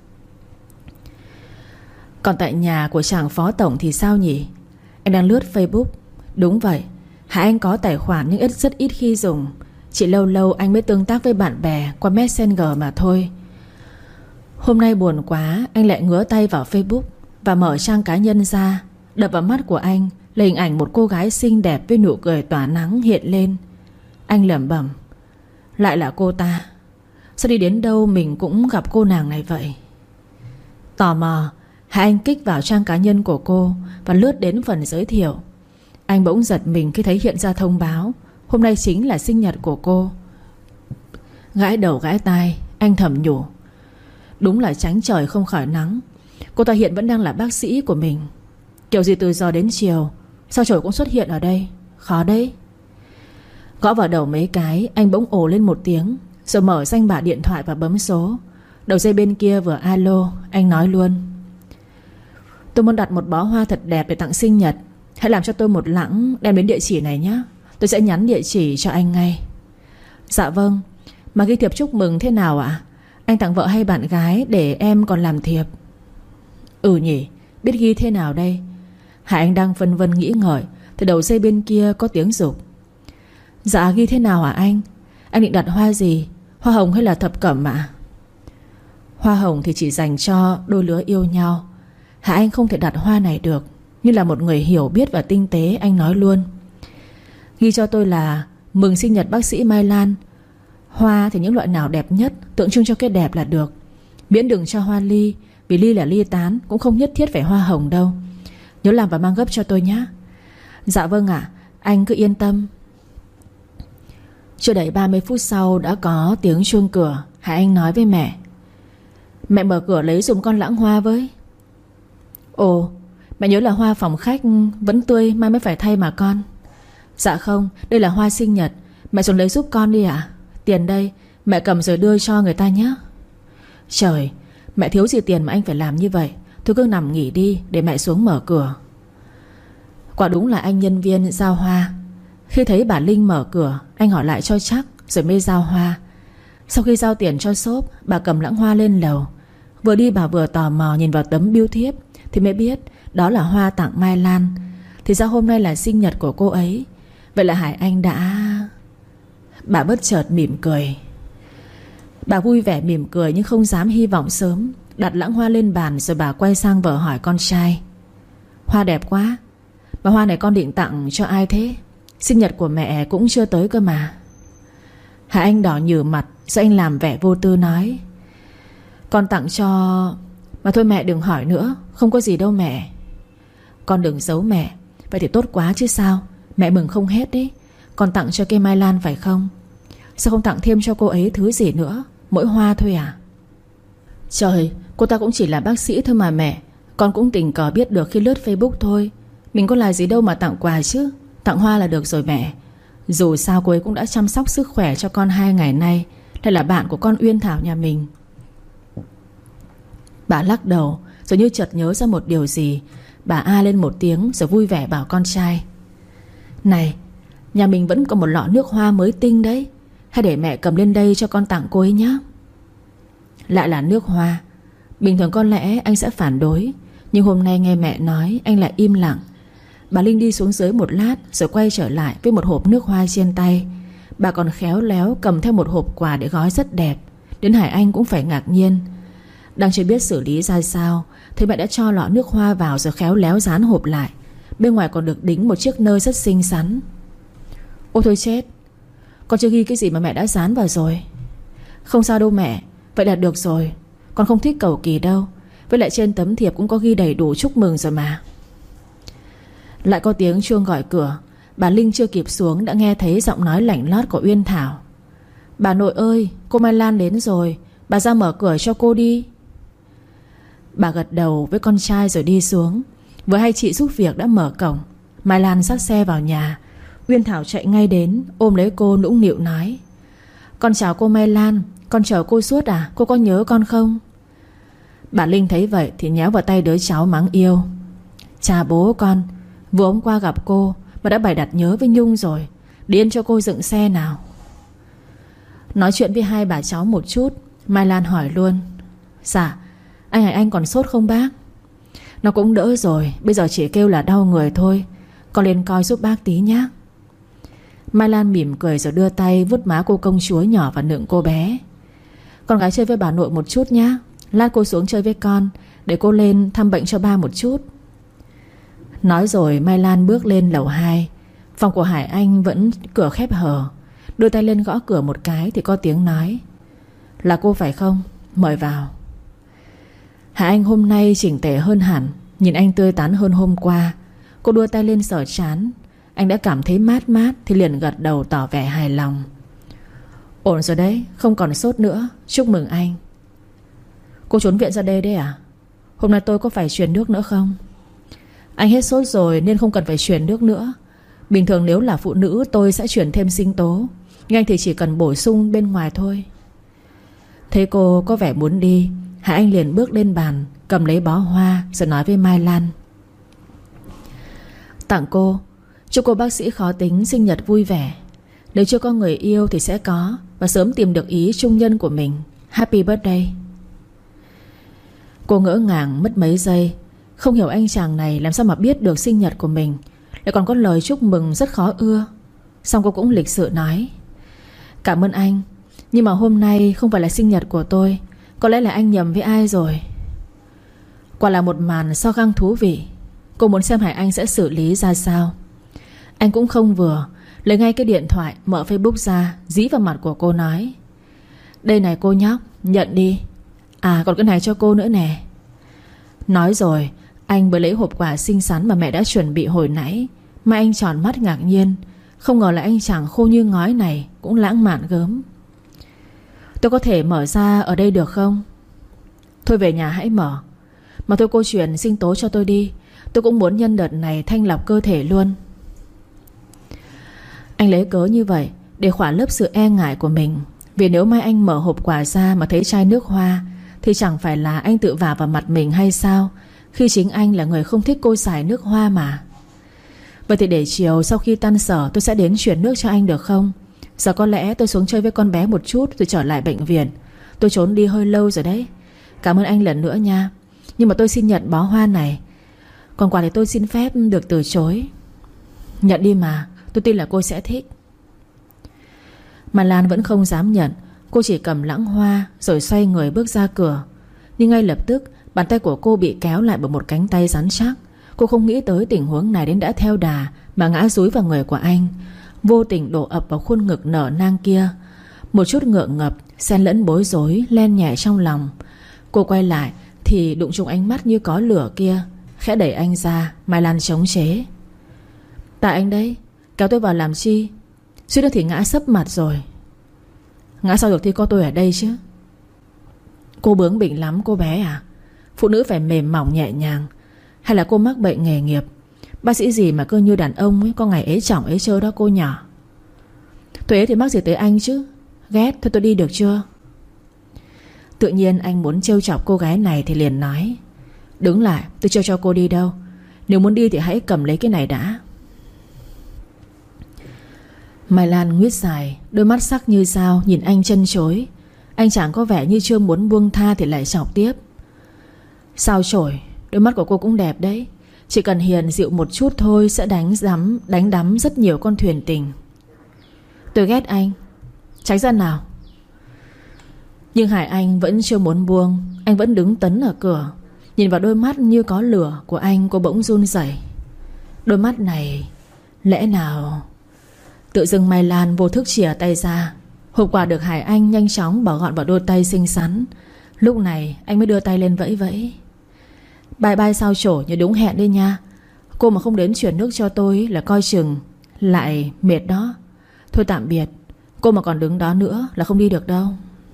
Còn tại nhà của chàng phó tổng thì sao nhỉ? Anh đang lướt Facebook. Đúng vậy, Hải Anh có tài khoản nhưng ít rất ít khi dùng. Chỉ lâu lâu anh mới tương tác với bạn bè qua Messenger mà thôi. Hôm nay buồn quá, anh lại ngứa tay vào Facebook và mở trang cá nhân ra. Đập vào mắt của anh là hình ảnh một cô gái xinh đẹp với nụ cười tỏa nắng hiện lên. Anh lẩm bẩm, lại là cô ta. Sao đi đến đâu mình cũng gặp cô nàng này vậy? Tò mò, Hải Anh kích vào trang cá nhân của cô và lướt đến phần giới thiệu. Anh bỗng giật mình khi thấy hiện ra thông báo hôm nay chính là sinh nhật của cô. Gãi đầu gãi tai, anh thầm nhủ, đúng là tránh trời không khỏi nắng. Cô ta hiện vẫn đang là bác sĩ của mình. Kiểu gì từ giờ đến chiều sao trời cũng xuất hiện ở đây? Khó đấy. Gõ vào đầu mấy cái, anh bỗng ồ lên một tiếng, rồi mở danh bạ điện thoại và bấm số. Đầu dây bên kia vừa alo, anh nói luôn, tôi muốn đặt một bó hoa thật đẹp để tặng sinh nhật. Hãy làm cho tôi một lẵng đem đến địa chỉ này nhé. Tôi sẽ nhắn địa chỉ cho anh ngay. Dạ vâng. Mà ghi thiệp chúc mừng thế nào ạ? Anh tặng vợ hay bạn gái để em còn làm thiệp? Ừ nhỉ, biết ghi thế nào đây? Hải Anh đang phân vân nghĩ ngợi thì đầu dây bên kia có tiếng giục. Dạ ghi thế nào hả anh? Anh định đặt hoa gì? Hoa hồng hay là thập cẩm ạ? Hoa hồng thì chỉ dành cho đôi lứa yêu nhau. Hải Anh không thể đặt hoa này được. Như là một người hiểu biết và tinh tế, anh nói luôn, ghi cho tôi là mừng sinh nhật bác sĩ Mai Lan. Hoa thì những loại nào đẹp nhất, tượng trưng cho cái đẹp là được. Miễn đừng cho hoa ly, vì ly là ly tán, cũng không nhất thiết phải hoa hồng đâu. Nhớ làm và mang gấp cho tôi nhé. Dạ vâng ạ, anh cứ yên tâm. Chưa đầy ba mươi phút sau đã có tiếng chuông cửa. Hải Anh nói với mẹ, mẹ mở cửa lấy giùm con lẵng hoa với. Ồ, mẹ nhớ là hoa phòng khách vẫn tươi, mai mới phải thay mà con. Dạ không, đây là hoa sinh nhật. Mẹ xuống lấy giúp con đi ạ. Tiền đây, mẹ cầm rồi đưa cho người ta nhé. Trời, mẹ thiếu gì tiền mà anh phải làm như vậy. Thôi cứ nằm nghỉ đi để mẹ xuống mở cửa. Quả đúng là anh nhân viên giao hoa. Khi thấy bà Linh mở cửa, anh hỏi lại cho chắc rồi mới giao hoa. Sau khi giao tiền cho shop, bà cầm lẵng hoa lên lầu. Vừa đi bà vừa tò mò nhìn vào tấm bưu thiếp thì mới biết đó là hoa tặng Mai Lan. Thì ra hôm nay là sinh nhật của cô ấy. Vậy là Hải Anh đã... Bà bất chợt mỉm cười. Bà vui vẻ mỉm cười nhưng không dám hy vọng sớm. Đặt lẵng hoa lên bàn rồi bà quay sang vợ hỏi con trai, hoa đẹp quá, mà hoa này con định tặng cho ai thế? Sinh nhật của mẹ cũng chưa tới cơ mà. Hải Anh đỏ nhừ mặt rồi anh làm vẻ vô tư nói, con tặng cho... Mà thôi mẹ đừng hỏi nữa, không có gì đâu mẹ. Con đừng giấu mẹ. Vậy thì tốt quá chứ sao. Mẹ mừng không hết đấy. Con tặng cho cây Mai Lan phải không? Sao không tặng thêm cho cô ấy thứ gì nữa? Mỗi hoa thôi à? Trời, cô ta cũng chỉ là bác sĩ thôi mà mẹ. Con cũng tình cờ biết được khi lướt Facebook thôi. Mình có là gì đâu mà tặng quà chứ. Tặng hoa là được rồi mẹ. Dù sao cô ấy cũng đã chăm sóc sức khỏe cho con hai ngày nay, lại là bạn của con Uyên Thảo nhà mình. Bà lắc đầu rồi như chợt nhớ ra một điều gì. Bà a lên một tiếng rồi vui vẻ bảo con trai: Này, nhà mình vẫn còn một lọ nước hoa mới tinh đấy, hay để mẹ cầm lên đây cho con tặng cô ấy nhé. Lại là nước hoa. Bình thường có lẽ anh sẽ phản đối, nhưng hôm nay nghe mẹ nói anh lại im lặng. Bà Linh đi xuống dưới một lát rồi quay trở lại với một hộp nước hoa trên tay. Bà còn khéo léo cầm theo một hộp quà để gói rất đẹp, đến Hải Anh cũng phải ngạc nhiên. Đang chưa biết xử lý ra sao thì mẹ đã cho lọ nước hoa vào rồi khéo léo dán hộp lại. Bên ngoài còn được đính một chiếc nơ rất xinh xắn. Ôi thôi chết, con chưa ghi cái gì mà mẹ đã dán vào rồi. Không sao đâu mẹ, vậy là được rồi. Con không thích cầu kỳ đâu. Với lại trên tấm thiệp cũng có ghi đầy đủ chúc mừng rồi mà. Lại có tiếng chuông gọi cửa. Bà Linh chưa kịp xuống đã nghe thấy giọng nói lảnh lót của Uyên Thảo: Bà nội ơi, cô Mai Lan đến rồi, bà ra mở cửa cho cô đi. Bà gật đầu với con trai rồi đi xuống. Vừa hay chị giúp việc đã mở cổng. Mai Lan dắt xe vào nhà. Uyên Thảo chạy ngay đến ôm lấy cô nũng nịu nói: Con chào cô Mai Lan, con chờ cô suốt à, cô có nhớ con không? Bà Linh thấy vậy thì nhéo vào tay đứa cháu mắng yêu: Chà bố con, vừa hôm qua gặp cô mà đã bày đặt nhớ với Nhung rồi. Điên cho cô dựng xe nào. Nói chuyện với hai bà cháu một chút, Mai Lan hỏi luôn: Dạ, anh Hải Anh còn sốt không bác? Nó cũng đỡ rồi, bây giờ chỉ kêu là đau người thôi. Con lên coi giúp bác tí nhé. Mai Lan mỉm cười rồi đưa tay vuốt má cô công chúa nhỏ và nựng cô bé: Con gái chơi với bà nội một chút nhé. Lát cô xuống chơi với con, để cô lên thăm bệnh cho ba một chút. Nói rồi Mai Lan bước lên lầu hai. Phòng của Hải Anh vẫn cửa khép hờ. Đưa tay lên gõ cửa một cái thì có tiếng nói: Là cô phải không? Mời vào. Hải Anh hôm nay chỉnh tề hơn hẳn, nhìn anh tươi tắn hơn hôm qua. Cô đưa tay lên sờ trán. Anh đã cảm thấy mát mát thì liền gật đầu tỏ vẻ hài lòng. Ổn rồi đấy, không còn sốt nữa. Chúc mừng anh. Cô trốn viện ra đây đấy à? Hôm nay tôi có phải truyền nước nữa không? Anh hết sốt rồi nên không cần phải truyền nước nữa. Bình thường nếu là phụ nữ tôi sẽ truyền thêm sinh tố, nhưng anh thì chỉ cần bổ sung bên ngoài thôi. Thấy cô có vẻ muốn đi, Hải Anh liền bước lên bàn, cầm lấy bó hoa rồi nói với Mai Lan: Tặng cô. Chúc cô bác sĩ khó tính sinh nhật vui vẻ. Nếu chưa có người yêu thì sẽ có, và sớm tìm được ý chung nhân của mình. Happy birthday. Cô ngỡ ngàng mất mấy giây. Không hiểu anh chàng này làm sao mà biết được sinh nhật của mình, lại còn có lời chúc mừng rất khó ưa. Xong cô cũng lịch sự nói: Cảm ơn anh, nhưng mà hôm nay không phải là sinh nhật của tôi. Có lẽ là anh nhầm với ai rồi. Quả là một màn so găng thú vị. Cô muốn xem Hải Anh sẽ xử lý ra sao. Anh cũng không vừa, lấy ngay cái điện thoại, mở Facebook ra, dí vào mặt của cô nói: Đây này cô nhóc, nhận đi. À còn cái này cho cô nữa nè. Nói rồi anh mới lấy hộp quà xinh xắn mà mẹ đã chuẩn bị hồi nãy. Mà anh tròn mắt ngạc nhiên. Không ngờ là anh chàng khô như ngói này cũng lãng mạn gớm. Tôi có thể mở ra ở đây được không? Thôi về nhà hãy mở. Mà thôi cô truyền sinh tố cho tôi đi. Tôi cũng muốn nhân đợt này thanh lọc cơ thể luôn. Anh lấy cớ như vậy để khỏa lấp sự e ngại của mình. Vì nếu mai anh mở hộp quà ra mà thấy chai nước hoa thì chẳng phải là anh tự vả vào mặt mình hay sao, khi chính anh là người không thích cô xài nước hoa mà. Vậy thì để chiều sau khi tan sở tôi sẽ đến chuyển nước cho anh được không? Giờ có lẽ tôi xuống chơi với con bé một chút rồi trở lại bệnh viện. Tôi trốn đi hơi lâu rồi đấy. Cảm ơn anh lần nữa nha. Nhưng mà tôi xin nhận bó hoa này. Còn quà thì tôi xin phép được từ chối. Nhận đi mà, tôi tin là cô sẽ thích. Mà Lan vẫn không dám nhận. Cô chỉ cầm lãng hoa rồi xoay người bước ra cửa. Nhưng ngay lập tức bàn tay của cô bị kéo lại bởi một cánh tay rắn chắc. Cô không nghĩ tới tình huống này đến đã theo đà mà ngã dúi vào người của anh, vô tình đổ ập vào khuôn ngực nở nang kia. Một chút ngượng ngập xen lẫn bối rối len nhẹ trong lòng. Cô quay lại thì đụng trúng ánh mắt như có lửa kia. Khẽ đẩy anh ra. Mai Lan chống chế: Tại anh đấy, kéo tôi vào làm chi? Suýt nữa thì ngã sấp mặt rồi. Ngã sao được thì có tôi ở đây chứ. Cô bướng bỉnh lắm cô bé à? Phụ nữ phải mềm mỏng nhẹ nhàng. Hay là cô mắc bệnh nghề nghiệp? Bác sĩ gì mà cứ như đàn ông ấy, có ngày ế chỏng ế chơ đó cô nhỏ. Tôi ấy thì mắc gì tới anh chứ. Ghét, thôi tôi đi được chưa? Tự nhiên anh muốn trêu chọc cô gái này thì liền nói: Đứng lại, tôi chưa cho cô đi đâu. Nếu muốn đi thì hãy cầm lấy cái này đã. Mai Lan nguyết dài, đôi mắt sắc như dao nhìn anh chân chối. Anh chẳng có vẻ như chưa muốn buông tha thì lại chọc tiếp: Sao chổi, đôi mắt của cô cũng đẹp đấy. Chỉ cần hiền dịu một chút thôi sẽ đánh đắm, đánh đắm rất nhiều con thuyền tình. Tôi ghét anh, tránh ra nào. Nhưng Hải Anh vẫn chưa muốn buông. Anh vẫn đứng tấn ở cửa. Nhìn vào đôi mắt như có lửa của anh, cô bỗng run rẩy. Đôi mắt này, lẽ nào... Tự dưng Mai Lan vô thức chìa tay ra. Hộp quà được Hải Anh nhanh chóng bỏ gọn vào đôi tay xinh xắn. Lúc này anh mới đưa tay lên vẫy vẫy: Bye bye sao chổi, như đúng hẹn đi nha. Cô mà không đến chuyển nước cho tôi là coi chừng lại mệt đó. Thôi tạm biệt. Cô mà còn đứng đó nữa là không đi được đâu.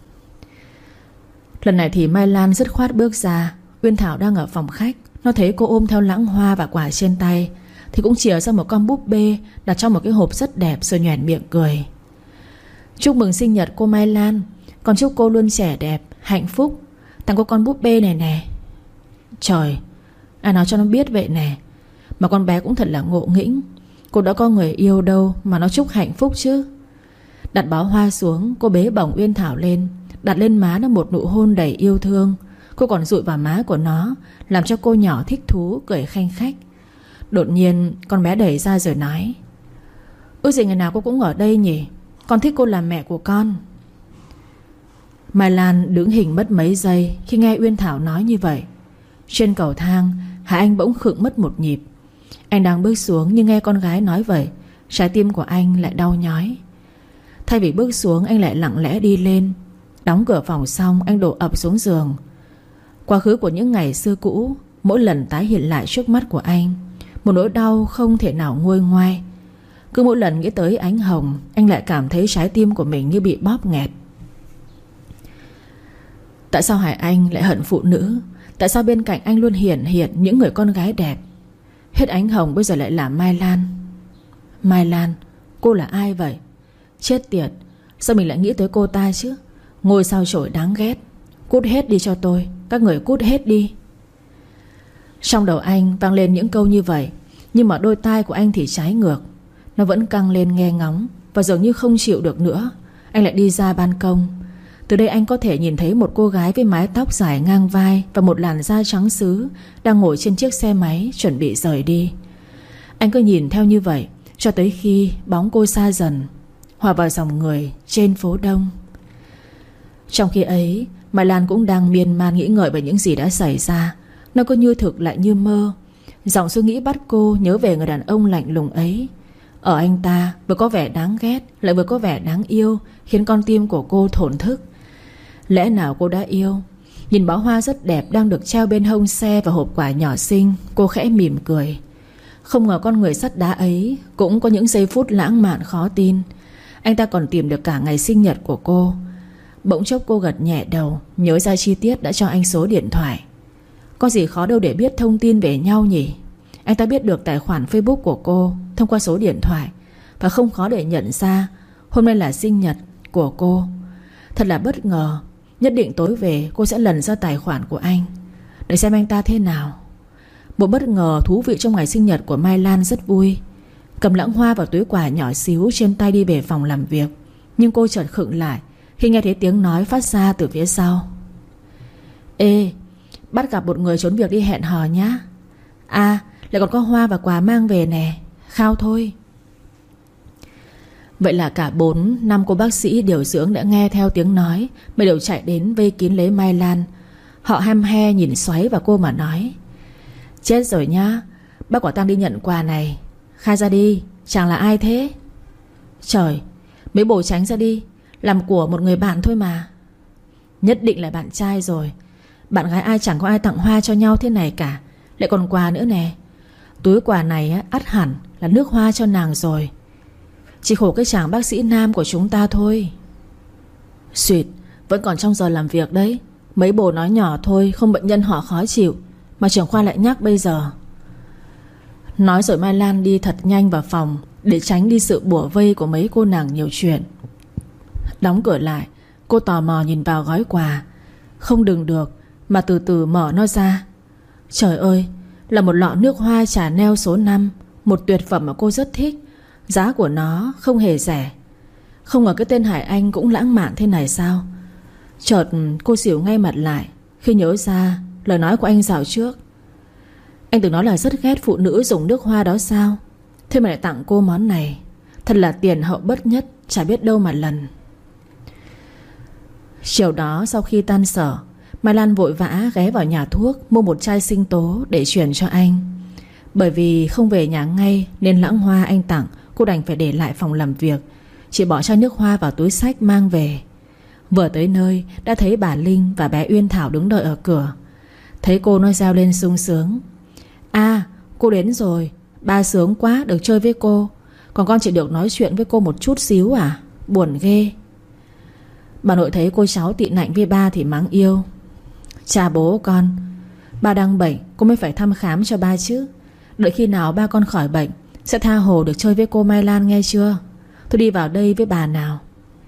Lần này thì Mai Lan dứt khoát bước ra. Uyên Thảo đang ở phòng khách. Nó thấy cô ôm theo lẵng hoa và quả trên tay thì cũng chìa ra một con búp bê đặt trong một cái hộp rất đẹp, rồi nhoẻn miệng cười: Chúc mừng sinh nhật cô Mai Lan. Con chúc cô luôn trẻ đẹp, hạnh phúc. Tặng cô con búp bê này nè. Trời, ai nói cho nó biết vậy nè. Mà con bé cũng thật là ngộ nghĩnh. Cô đã có người yêu đâu mà nó chúc hạnh phúc chứ. Đặt bó hoa xuống, cô bế bổng Uyên Thảo lên, đặt lên má nó một nụ hôn đầy yêu thương. Cô còn dụi vào má của nó, làm cho cô nhỏ thích thú, cười khanh khách. Đột nhiên con bé đẩy ra rồi nói: Ước gì ngày nào cô cũng ở đây nhỉ. Con thích cô làm mẹ của con. Mai Lan đứng hình mất mấy giây khi nghe Uyên Thảo nói như vậy. Trên cầu thang, Hải Anh bỗng khựng mất một nhịp. Anh đang bước xuống nhưng nghe con gái nói vậy, trái tim của anh lại đau nhói. Thay vì bước xuống, anh lại lặng lẽ đi lên. Đóng cửa phòng xong, anh đổ ập xuống giường. Quá khứ của những ngày xưa cũ mỗi lần tái hiện lại trước mắt của anh, một nỗi đau không thể nào nguôi ngoai. Cứ mỗi lần nghĩ tới Ánh Hồng, anh lại cảm thấy trái tim của mình như bị bóp nghẹt. Tại sao Hải Anh lại hận phụ nữ? Tại sao bên cạnh anh luôn hiển hiện những người con gái đẹp? Hết Ánh Hồng bây giờ lại là Mai Lan. Mai Lan, cô là ai vậy? Chết tiệt, sao mình lại nghĩ tới cô ta chứ? Ngôi sao chổi đáng ghét. Cút hết đi cho tôi. Các người cút hết đi. Trong đầu anh vang lên những câu như vậy, nhưng mà đôi tai của anh thì trái ngược. Nó vẫn căng lên nghe ngóng. Và dường như không chịu được nữa, anh lại đi ra ban công. Từ đây anh có thể nhìn thấy một cô gái với mái tóc dài ngang vai và một làn da trắng sứ đang ngồi trên chiếc xe máy chuẩn bị rời đi. Anh cứ nhìn theo như vậy cho tới khi bóng cô xa dần, hòa vào dòng người trên phố đông. Trong khi ấy, Mai Lan cũng đang miên man nghĩ ngợi về những gì đã xảy ra. Nó cứ như thực lại như mơ. Dòng suy nghĩ bắt cô nhớ về người đàn ông lạnh lùng ấy. Ở anh ta vừa có vẻ đáng ghét lại vừa có vẻ đáng yêu, khiến con tim của cô thổn thức. Lẽ nào cô đã yêu? Nhìn bó hoa rất đẹp đang được treo bên hông xe và hộp quà nhỏ xinh, cô khẽ mỉm cười. Không ngờ con người sắt đá ấy cũng có những giây phút lãng mạn khó tin. Anh ta còn tìm được cả ngày sinh nhật của cô. Bỗng chốc cô gật nhẹ đầu, nhớ ra chi tiết đã cho anh số điện thoại. Có gì khó đâu để biết thông tin về nhau nhỉ. Anh ta biết được tài khoản Facebook của cô thông qua số điện thoại, và không khó để nhận ra hôm nay là sinh nhật của cô. Thật là bất ngờ. Nhất định tối về cô sẽ lần ra tài khoản của anh để xem anh ta thế nào. Một bất ngờ thú vị trong ngày sinh nhật của Mai Lan rất vui. Cầm lẵng hoa và túi quà nhỏ xíu trên tay đi về phòng làm việc. Nhưng cô chợt khựng lại khi nghe thấy tiếng nói phát ra từ phía sau. Ê, bắt gặp một người trốn việc đi hẹn hò nhá. À, lại còn có hoa và quà mang về nè. Khao thôi. Vậy là cả bốn năm cô bác sĩ điều dưỡng đã nghe theo tiếng nói mà đều chạy đến vây kín lấy Mai Lan. Họ hăm he nhìn xoáy vào cô mà nói: Chết rồi nhá, bác quả tang đi nhận quà này. Khai ra đi, chàng là ai thế? Trời, mấy bồ tránh ra đi, làm của một người bạn thôi mà. Nhất định là bạn trai rồi. Bạn gái ai chẳng có ai tặng hoa cho nhau thế này cả. Lại còn quà nữa nè. Túi quà này á, ắt hẳn là nước hoa cho nàng rồi. Chỉ khổ cái chàng bác sĩ nam của chúng ta thôi. Xuyệt, vẫn còn trong giờ làm việc đấy. Mấy bồ nói nhỏ thôi, không bệnh nhân họ khó chịu, mà trưởng khoa lại nhắc bây giờ. Nói rồi Mai Lan đi thật nhanh vào phòng. để tránh đi sự bủa vây của mấy cô nàng nhiều chuyện. Đóng cửa lại, cô tò mò nhìn vào gói quà. Không đừng được mà từ từ mở nó ra. Trời ơi, là một lọ nước hoa Chanel số năm, một tuyệt phẩm mà cô rất thích. Giá của nó không hề rẻ. Không ngờ cái tên Hải Anh cũng lãng mạn thế này sao. Chợt cô xỉu ngay mặt lại khi nhớ ra lời nói của anh dạo trước. Anh từng nói là rất ghét phụ nữ dùng nước hoa đó sao. Thế mà lại tặng cô món này. Thật là tiền hậu bất nhất, chả biết đâu mà lần. Chiều đó sau khi tan sở, Mai Lan vội vã ghé vào nhà thuốc mua một chai sinh tố để chuyển cho anh. Bởi vì không về nhà ngay nên lãng hoa anh tặng cô đành phải để lại phòng làm việc. Chỉ bỏ chai nước hoa vào túi xách mang về. Vừa tới nơi đã thấy bà Linh và bé Uyên Thảo đứng đợi ở cửa. Thấy cô nó reo lên sung sướng. À, cô đến rồi. Ba sướng quá được chơi với cô. Còn con chỉ được nói chuyện với cô một chút xíu à? Buồn ghê. Bà nội thấy cô cháu tị nạnh với ba thì mắng yêu. Cha bố con, ba đang bệnh, cô mới phải thăm khám cho ba chứ. Đợi khi nào ba con khỏi bệnh sẽ tha hồ được chơi với cô Mai Lan nghe chưa. Tôi đi vào đây với bà nào.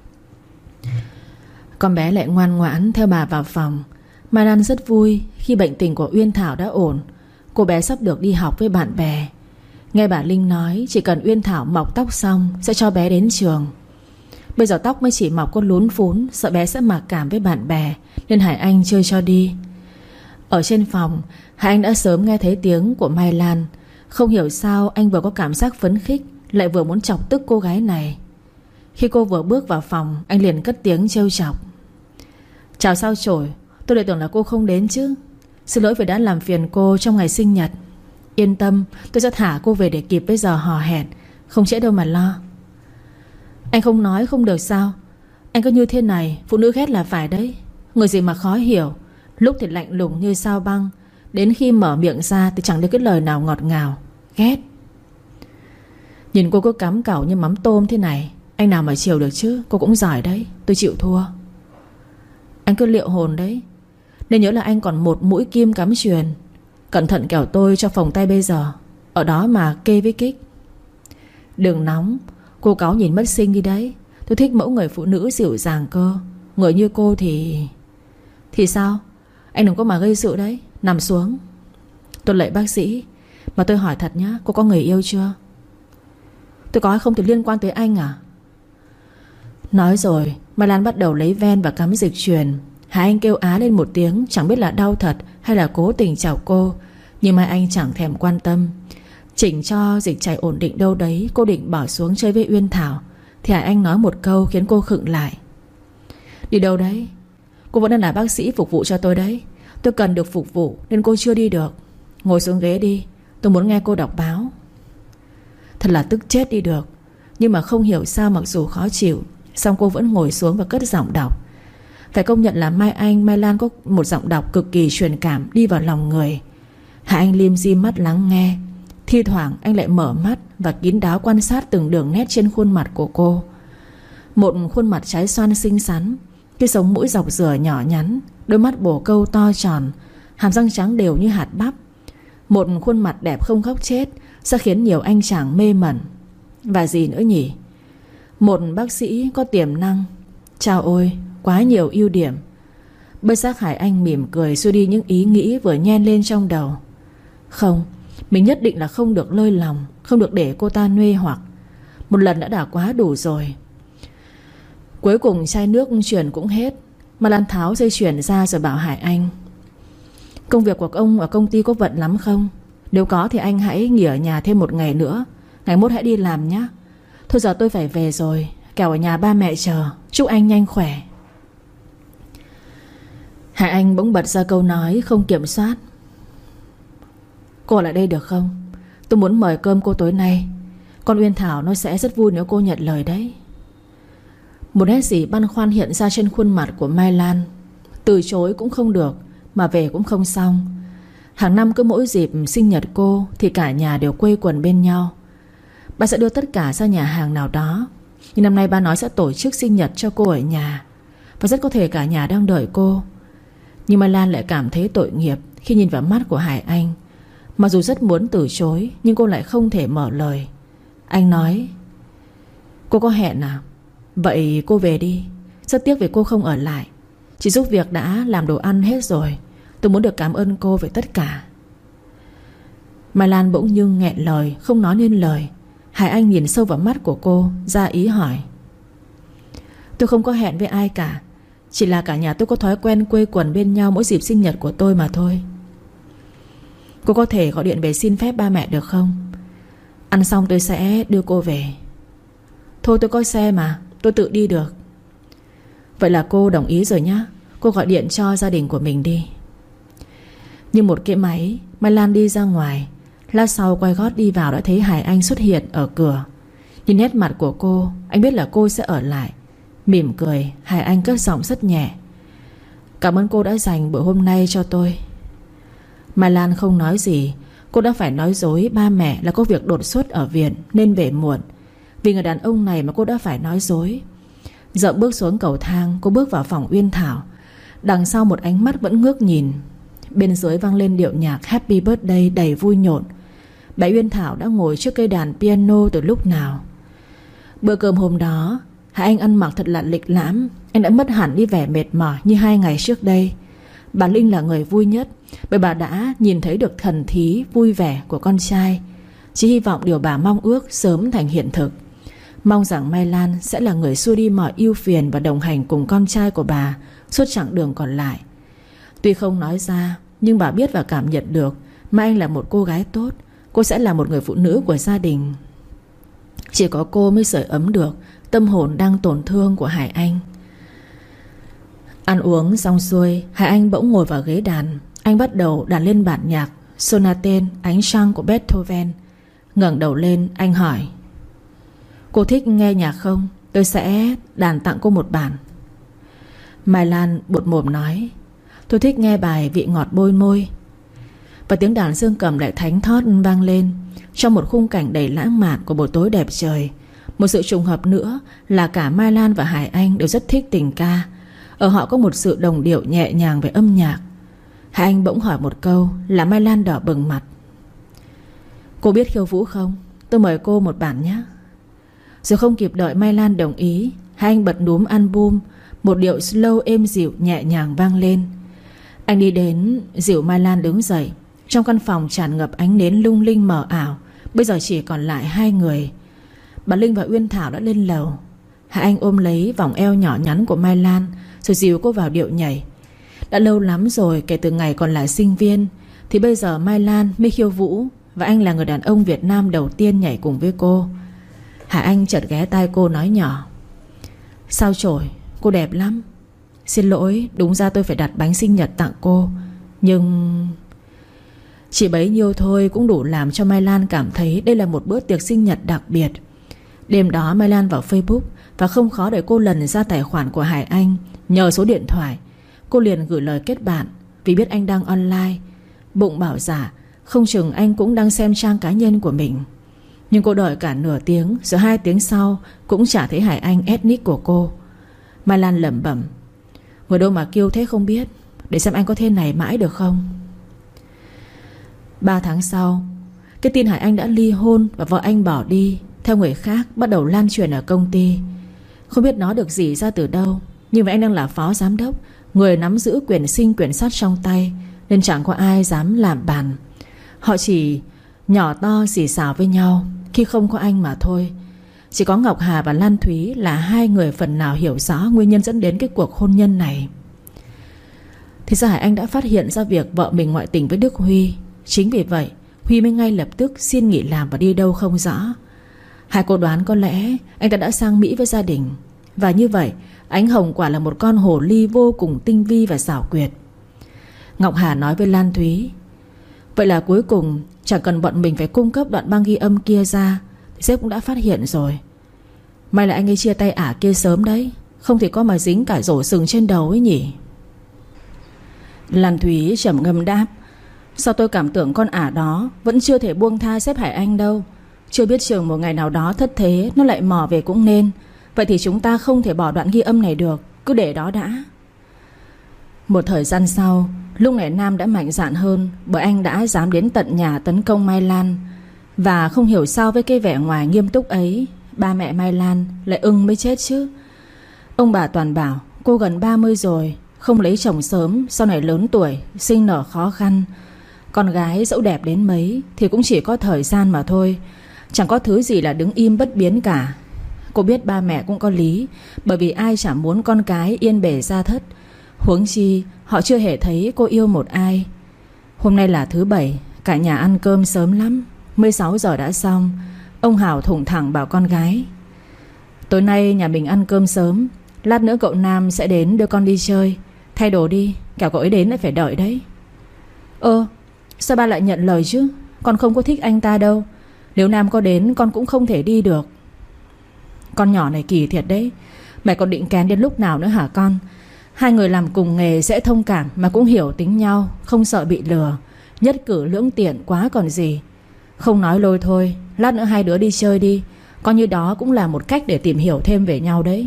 Con bé lại ngoan ngoãn theo bà vào phòng. Mai Lan rất vui khi bệnh tình của Uyên Thảo đã ổn. Cô bé sắp được đi học với bạn bè. Nghe bà Linh nói chỉ cần Uyên Thảo mọc tóc xong sẽ cho bé đến trường. Bây giờ tóc mới chỉ mọc có lún phún, sợ bé sẽ mặc cảm với bạn bè nên Hải Anh chơi cho đi. Ở trên phòng, Hải Anh đã sớm nghe thấy tiếng của Mai Lan. Không hiểu sao anh vừa có cảm giác phấn khích, lại vừa muốn chọc tức cô gái này. Khi cô vừa bước vào phòng, anh liền cất tiếng trêu chọc. Chào sao chổi, tôi lại tưởng là cô không đến chứ. Xin lỗi vì đã làm phiền cô trong ngày sinh nhật. Yên tâm, tôi sẽ thả cô về để kịp với giờ hò hẹn. Không trễ đâu mà lo. Anh không nói không được sao. Anh cứ như thế này, phụ nữ ghét là phải đấy. Người gì mà khó hiểu. Lúc thì lạnh lùng như sao băng, đến khi mở miệng ra thì chẳng được cái lời nào ngọt ngào. Ghét. Nhìn cô cứ cắm cẩu như mắm tôm thế này, anh nào mà chiều được chứ. Cô cũng giỏi đấy, tôi chịu thua. Anh cứ liệu hồn đấy. Nên nhớ là anh còn một mũi kim cắm chuyền. Cẩn thận kẻo tôi cho phòng tay bây giờ ở đó mà kê với kích. Đừng nóng. Cô cáu nhìn mất sinh đi đấy. Tôi thích mẫu người phụ nữ dịu dàng cơ. Người như cô thì... Thì sao? Anh đừng có mà gây sự đấy. Nằm xuống. Tôi lạy bác sĩ, mà tôi hỏi thật nhá, cô có người yêu chưa? Tôi có hay không thì liên quan tới anh à? Nói rồi Mai Lan bắt đầu lấy ven và cắm dịch chuyền. Hải Anh kêu á lên một tiếng, chẳng biết là đau thật hay là cố tình chọc cô. Nhưng Mai Anh chẳng thèm quan tâm. Chỉnh cho dịch chảy ổn định đâu đấy, cô định bỏ xuống chơi với Uyên Thảo thì Hải Anh nói một câu khiến cô khựng lại. Đi đâu đấy? Cô vẫn đang là bác sĩ phục vụ cho tôi đấy. Tôi cần được phục vụ nên cô chưa đi được. Ngồi xuống ghế đi, tôi muốn nghe cô đọc báo. Thật là tức chết đi được. Nhưng mà không hiểu sao mặc dù khó chịu, xong cô vẫn ngồi xuống và cất giọng đọc. Phải công nhận là Mai Anh, Mai Lan có một giọng đọc cực kỳ truyền cảm, đi vào lòng người. Hải Anh lim dim mắt lắng nghe. Thi thoảng anh lại mở mắt và kín đáo quan sát từng đường nét trên khuôn mặt của cô. Một khuôn mặt trái xoan xinh xắn, cái sống mũi dọc dừa nhỏ nhắn, đôi mắt bồ câu to tròn, hàm răng trắng đều như hạt bắp. Một khuôn mặt đẹp không khóc chết sẽ khiến nhiều anh chàng mê mẩn. Và gì nữa nhỉ? Một bác sĩ có tiềm năng. Chao ôi, quá nhiều ưu điểm. Bất giác Hải Anh mỉm cười xua đi những ý nghĩ vừa nhen lên trong đầu. Không, mình nhất định là không được lơi lòng, không được để cô ta mê hoặc. Một lần đã đã quá đủ rồi. Cuối cùng chai nước chuyển cũng hết. Mà Lan tháo dây chuyền ra rồi bảo Hải Anh, công việc của ông ở công ty có bận lắm không? Nếu có thì anh hãy nghỉ ở nhà thêm một ngày nữa. Ngày mốt hãy đi làm nhé. Thôi giờ tôi phải về rồi, kẻo ở nhà ba mẹ chờ. Chúc anh nhanh khỏe. Hải Anh bỗng bật ra câu nói không kiểm soát. Cô ở lại đây được không? Tôi muốn mời cơm cô tối nay. Con Uyên Thảo nó sẽ rất vui nếu cô nhận lời đấy. Một nét gì băn khoăn hiện ra trên khuôn mặt của Mai Lan. Từ chối cũng không được, mà về cũng không xong. Hàng năm cứ mỗi dịp sinh nhật cô thì cả nhà đều quây quần bên nhau. Ba sẽ đưa tất cả ra nhà hàng nào đó. Nhưng năm nay ba nói sẽ tổ chức sinh nhật cho cô ở nhà, và rất có thể cả nhà đang đợi cô. Nhưng Mai Lan lại cảm thấy tội nghiệp khi nhìn vào mắt của Hải Anh. Mặc dù rất muốn từ chối, nhưng cô lại không thể mở lời. Anh nói: Cô có hẹn à? Vậy cô về đi. Rất tiếc vì cô không ở lại. Chị giúp việc đã làm đồ ăn hết rồi. Tôi muốn được cảm ơn cô về tất cả. Mai Lan bỗng dưng nghẹn lời, không nói nên lời. Hải Anh nhìn sâu vào mắt của cô, ra ý hỏi: Tôi không có hẹn với ai cả. Chỉ là cả nhà tôi có thói quen quây quần bên nhau mỗi dịp sinh nhật của tôi mà thôi. Cô có thể gọi điện về xin phép ba mẹ được không? Ăn xong tôi sẽ đưa cô về. Thôi tôi có xe mà, tôi tự đi được. Vậy là cô đồng ý rồi nhá. Cô gọi điện cho gia đình của mình đi. Như một cái máy, Mai Lan đi ra ngoài. Lát sau quay gót đi vào đã thấy Hải Anh xuất hiện ở cửa. Nhìn nét mặt của cô, anh biết là cô sẽ ở lại. Mỉm cười, Hải Anh cất giọng rất nhẹ: Cảm ơn cô đã dành buổi hôm nay cho tôi. Mai Lan không nói gì. Cô đã phải nói dối ba mẹ là có việc đột xuất ở viện nên về muộn. Vì người đàn ông này mà cô đã phải nói dối. Dậm bước xuống cầu thang, cô bước vào phòng Uyên Thảo. Đằng sau một ánh mắt vẫn ngước nhìn. Bên dưới vang lên điệu nhạc Happy Birthday đầy vui nhộn. Bà Uyên Thảo đã ngồi trước cây đàn piano từ lúc nào. Bữa cơm hôm đó, Hải Anh ăn mặc thật là lịch lãm. Anh đã mất hẳn đi vẻ mệt mỏi như hai ngày trước đây. Bà Linh là người vui nhất, bởi bà đã nhìn thấy được thần thí vui vẻ của con trai. Chỉ hy vọng điều bà mong ước sớm thành hiện thực. Mong rằng Mai Lan sẽ là người xua đi mọi ưu phiền và đồng hành cùng con trai của bà suốt chặng đường còn lại. Tuy không nói ra, nhưng bà biết và cảm nhận được Mai Anh là một cô gái tốt. Cô sẽ là một người phụ nữ của gia đình. Chỉ có cô mới sưởi ấm được tâm hồn đang tổn thương của Hải Anh. Ăn uống xong xuôi, Hải Anh bỗng ngồi vào ghế đàn. Anh bắt đầu đàn lên bản nhạc Sonate Ánh Trăng của Beethoven. Ngẩng đầu lên, anh hỏi: Cô thích nghe nhạc không? Tôi sẽ đàn tặng cô một bản. Mai Lan buột mồm nói: Tôi thích nghe bài Vị Ngọt Bôi Môi. Và tiếng đàn dương cầm lại thánh thót vang lên trong một khung cảnh đầy lãng mạn của buổi tối đẹp trời. Một sự trùng hợp nữa là cả Mai Lan và Hải Anh đều rất thích tình ca. Ở họ có một sự đồng điệu nhẹ nhàng về âm nhạc. Hải Anh bỗng hỏi một câu là Mai Lan đỏ bừng mặt: Cô biết khiêu vũ không? Tôi mời cô một bản nhé. Rồi không kịp đợi Mai Lan đồng ý, Hải Anh bật núm album. Một điệu slow êm dịu nhẹ nhàng vang lên. Anh đi đến dìu Mai Lan đứng dậy. Trong căn phòng tràn ngập ánh nến lung linh mờ ảo. Bây giờ chỉ còn lại hai người. Bà Linh và Uyên Thảo đã lên lầu. Hải Anh ôm lấy vòng eo nhỏ nhắn của Mai Lan, rồi dìu cô vào điệu nhảy. Đã lâu lắm rồi, kể từ ngày còn là sinh viên, thì bây giờ Mai Lan mới khiêu vũ. Và anh là người đàn ông Việt Nam đầu tiên nhảy cùng với cô. Hải Anh chợt ghé tai cô nói nhỏ: Sao chổi, cô đẹp lắm. Xin lỗi, đúng ra tôi phải đặt bánh sinh nhật tặng cô. Nhưng chỉ bấy nhiêu thôi cũng đủ làm cho Mai Lan cảm thấy đây là một bữa tiệc sinh nhật đặc biệt. Đêm đó Mai Lan vào Facebook, và không khó để cô lần ra tài khoản của Hải Anh. Nhờ số điện thoại, cô liền gửi lời kết bạn. Vì biết anh đang online, bụng bảo dạ không chừng anh cũng đang xem trang cá nhân của mình. Nhưng cô đợi cả nửa tiếng, rồi hai tiếng sau cũng chả thấy Hải Anh add nick của cô. Mai Lan lẩm bẩm: Người đâu mà kêu thế không biết. Để xem anh có thế này mãi được không. Ba tháng sau, cái tin Hải Anh đã ly hôn và vợ anh bỏ đi theo người khác bắt đầu lan truyền ở công ty. Không biết nó được gì ra từ đâu, nhưng mà anh đang là phó giám đốc, người nắm giữ quyền sinh quyền sát trong tay, nên chẳng có ai dám làm bàn. Họ chỉ nhỏ to xì xào với nhau khi không có anh mà thôi. Chỉ có Ngọc Hà và Lan Thúy là hai người phần nào hiểu rõ nguyên nhân dẫn đến cái cuộc hôn nhân này. Thì ra Hải Anh đã phát hiện ra việc vợ mình ngoại tình với Đức Huy. Chính vì vậy Huy mới ngay lập tức xin nghỉ làm và đi đâu không rõ. Hai cô đoán có lẽ anh ta đã sang Mỹ với gia đình. Và như vậy Ánh Hồng quả là một con hồ ly vô cùng tinh vi và xảo quyệt. Ngọc Hà nói với Lan Thúy: Vậy là cuối cùng chẳng cần bọn mình phải cung cấp đoạn băng ghi âm kia ra thì sếp cũng đã phát hiện rồi. May là anh ấy chia tay ả kia sớm đấy, không thì có mà dính cả rổ sừng trên đầu ấy nhỉ. Lan Thúy trầm ngâm đáp: Sao tôi cảm tưởng con ả đó vẫn chưa thể buông tha sếp Hải Anh đâu. Chưa biết chừng một ngày nào đó thất thế nó lại mò về cũng nên. Vậy thì chúng ta không thể bỏ đoạn ghi âm này được, cứ để đó đã. Một thời gian sau, lúc này Nam đã mạnh dạn hơn, bởi anh đã dám đến tận nhà tấn công Mai Lan. Và không hiểu sao với cái vẻ ngoài nghiêm túc ấy, ba mẹ Mai Lan lại ưng mới chết chứ. Ông bà toàn bảo cô gần ba mươi rồi, không lấy chồng sớm, sau này lớn tuổi, sinh nở khó khăn. Con gái dẫu đẹp đến mấy thì cũng chỉ có thời gian mà thôi, chẳng có thứ gì là đứng im bất biến cả. Cô biết ba mẹ cũng có lý, bởi vì ai chả muốn con cái yên bề gia thất. Huống chi họ chưa hề thấy cô yêu một ai. Hôm nay là thứ bảy, cả nhà ăn cơm sớm lắm, mười sáu giờ đã xong. Ông Hảo thủng thẳng bảo con gái: tối nay nhà mình ăn cơm sớm, lát nữa cậu Nam sẽ đến đưa con đi chơi. Thay đồ đi, kẻo cậu ấy đến lại phải đợi đấy. Ơ, sao ba lại nhận lời chứ? Con không có thích anh ta đâu. Nếu Nam có đến con cũng không thể đi được. Con nhỏ này kỳ thiệt đấy. Mẹ còn định kén đến lúc nào nữa hả con? Hai người làm cùng nghề sẽ thông cảm mà cũng hiểu tính nhau, không sợ bị lừa. Nhất cử lưỡng tiện quá còn gì. Không nói lôi thôi, lát nữa hai đứa đi chơi đi. Coi như đó cũng là một cách để tìm hiểu thêm về nhau đấy.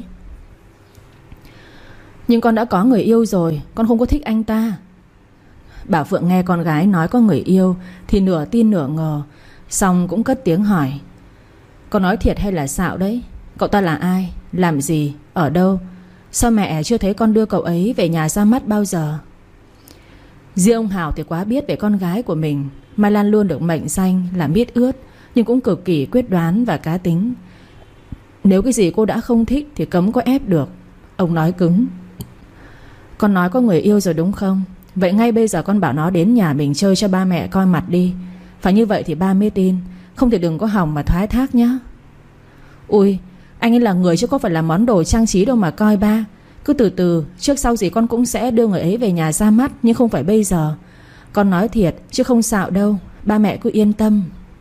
Nhưng con đã có người yêu rồi, con không có thích anh ta. Bà Phượng nghe con gái nói có người yêu thì nửa tin nửa ngờ, xong cũng cất tiếng hỏi: con nói thiệt hay là xạo đấy? Cậu ta là ai? Làm gì? Ở đâu? Sao mẹ chưa thấy con đưa cậu ấy về nhà ra mắt bao giờ? Riêng ông Hào thì quá biết về con gái của mình. Mai Lan luôn được mệnh danh là miết ướt, nhưng cũng cực kỳ quyết đoán và cá tính. Nếu cái gì cô đã không thích thì cấm có ép được. Ông nói cứng: con nói có người yêu rồi đúng không? Vậy ngay bây giờ con bảo nó đến nhà mình chơi cho ba mẹ coi mặt đi. Phải như vậy thì ba mới tin. Không thể đừng có hòng mà thoái thác nhá. Ui, anh ấy là người chứ có phải là món đồ trang trí đâu mà coi ba. Cứ từ từ, trước sau gì con cũng sẽ đưa người ấy về nhà ra mắt, nhưng không phải bây giờ. Con nói thiệt chứ không xạo đâu. Ba mẹ cứ yên tâm.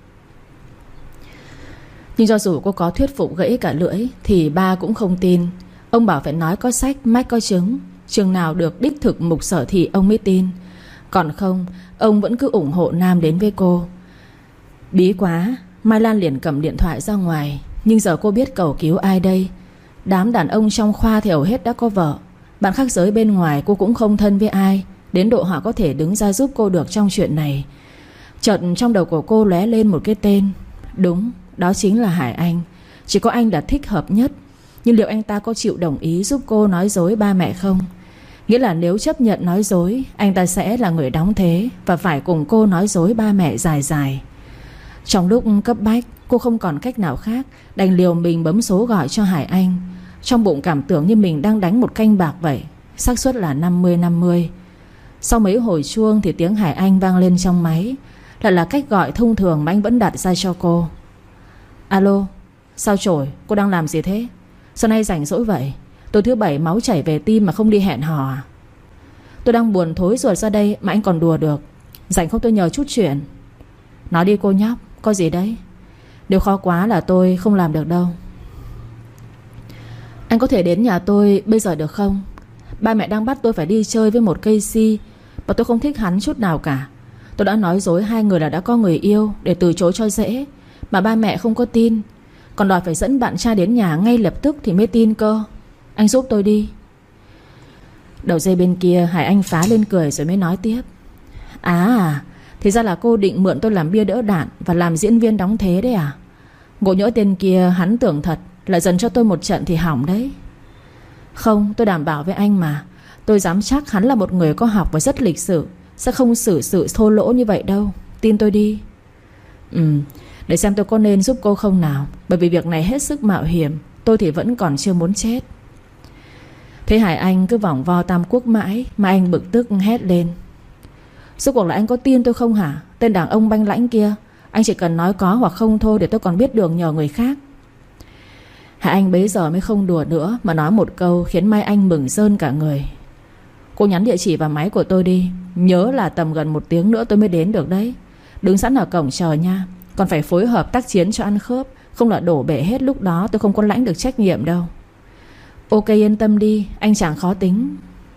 Nhưng cho dù cô có thuyết phục gãy cả lưỡi thì ba cũng không tin. Ông bảo phải nói có sách mách có chứng, chừng nào được đích thực mục sở thì ông mới tin. Còn không, ông vẫn cứ ủng hộ Nam đến với cô. Bí quá, Mai Lan liền cầm điện thoại ra ngoài. Nhưng giờ cô biết cầu cứu ai đây? Đám đàn ông trong khoa thì hầu hết đã có vợ. Bạn khác giới bên ngoài cô cũng không thân với ai, đến độ họ có thể đứng ra giúp cô được trong chuyện này. Chợt trong đầu của cô lóe lên một cái tên. Đúng, đó chính là Hải Anh. Chỉ có anh là thích hợp nhất. Nhưng liệu anh ta có chịu đồng ý giúp cô nói dối ba mẹ không? Nghĩa là nếu chấp nhận nói dối, anh ta sẽ là người đóng thế và phải cùng cô nói dối ba mẹ dài dài. Trong lúc cấp bách, cô không còn cách nào khác, đành liều mình bấm số gọi cho Hải Anh. Trong bụng cảm tưởng như mình đang đánh một canh bạc vậy. Xác suất là năm mươi năm mươi. Sau mấy hồi chuông thì tiếng Hải Anh vang lên trong máy. Lại là cách gọi thông thường mà anh vẫn đặt ra cho cô. Alo, sao chổi, cô đang làm gì thế? Sao nay rảnh rỗi vậy? Tối thứ bảy máu chảy về tim mà không đi hẹn hò à? Tôi đang buồn thối ruột ra đây mà anh còn đùa được. Rảnh không tôi nhờ chút chuyện. Nói đi cô nhóc, có gì đấy? Nếu khó quá là tôi không làm được đâu. Anh có thể đến nhà tôi bây giờ được không? Ba mẹ đang bắt tôi phải đi chơi với một cây si, và tôi không thích hắn chút nào cả. Tôi đã nói dối hai người là đã có người yêu để từ chối cho dễ, mà ba mẹ không có tin. Còn đòi phải dẫn bạn trai đến nhà ngay lập tức thì mới tin cơ. Anh giúp tôi đi. Đầu dây bên kia Hải Anh phá lên cười rồi mới nói tiếp. À, thì ra là cô định mượn tôi làm bia đỡ đạn và làm diễn viên đóng thế đấy à? Ngộ nhỡ tên kia hắn tưởng thật, lại dần cho tôi một trận thì hỏng đấy. Không, tôi đảm bảo với anh mà. Tôi dám chắc hắn là một người có học và rất lịch sự, sẽ không xử sự thô lỗ như vậy đâu. Tin tôi đi. Ừ, để xem tôi có nên giúp cô không nào. Bởi vì việc này hết sức mạo hiểm. Tôi thì vẫn còn chưa muốn chết. Thế Hải Anh cứ vòng vo Tam Quốc mãi mà anh bực tức hét lên. Rốt cuộc là anh có tin tôi không hả? Tên đàn ông banh lãnh kia. Anh chỉ cần nói có hoặc không thôi, để tôi còn biết đường nhờ người khác. Hải Anh bấy giờ mới không đùa nữa, mà nói một câu khiến Mai Anh mừng rơn cả người. Cô nhắn địa chỉ vào máy của tôi đi. Nhớ là tầm gần một tiếng nữa tôi mới đến được đấy. Đứng sẵn ở cổng chờ nha. Còn phải phối hợp tác chiến cho ăn khớp, không là đổ bể hết lúc đó tôi không có lãnh được trách nhiệm đâu. Ok, yên tâm đi, anh chẳng khó tính.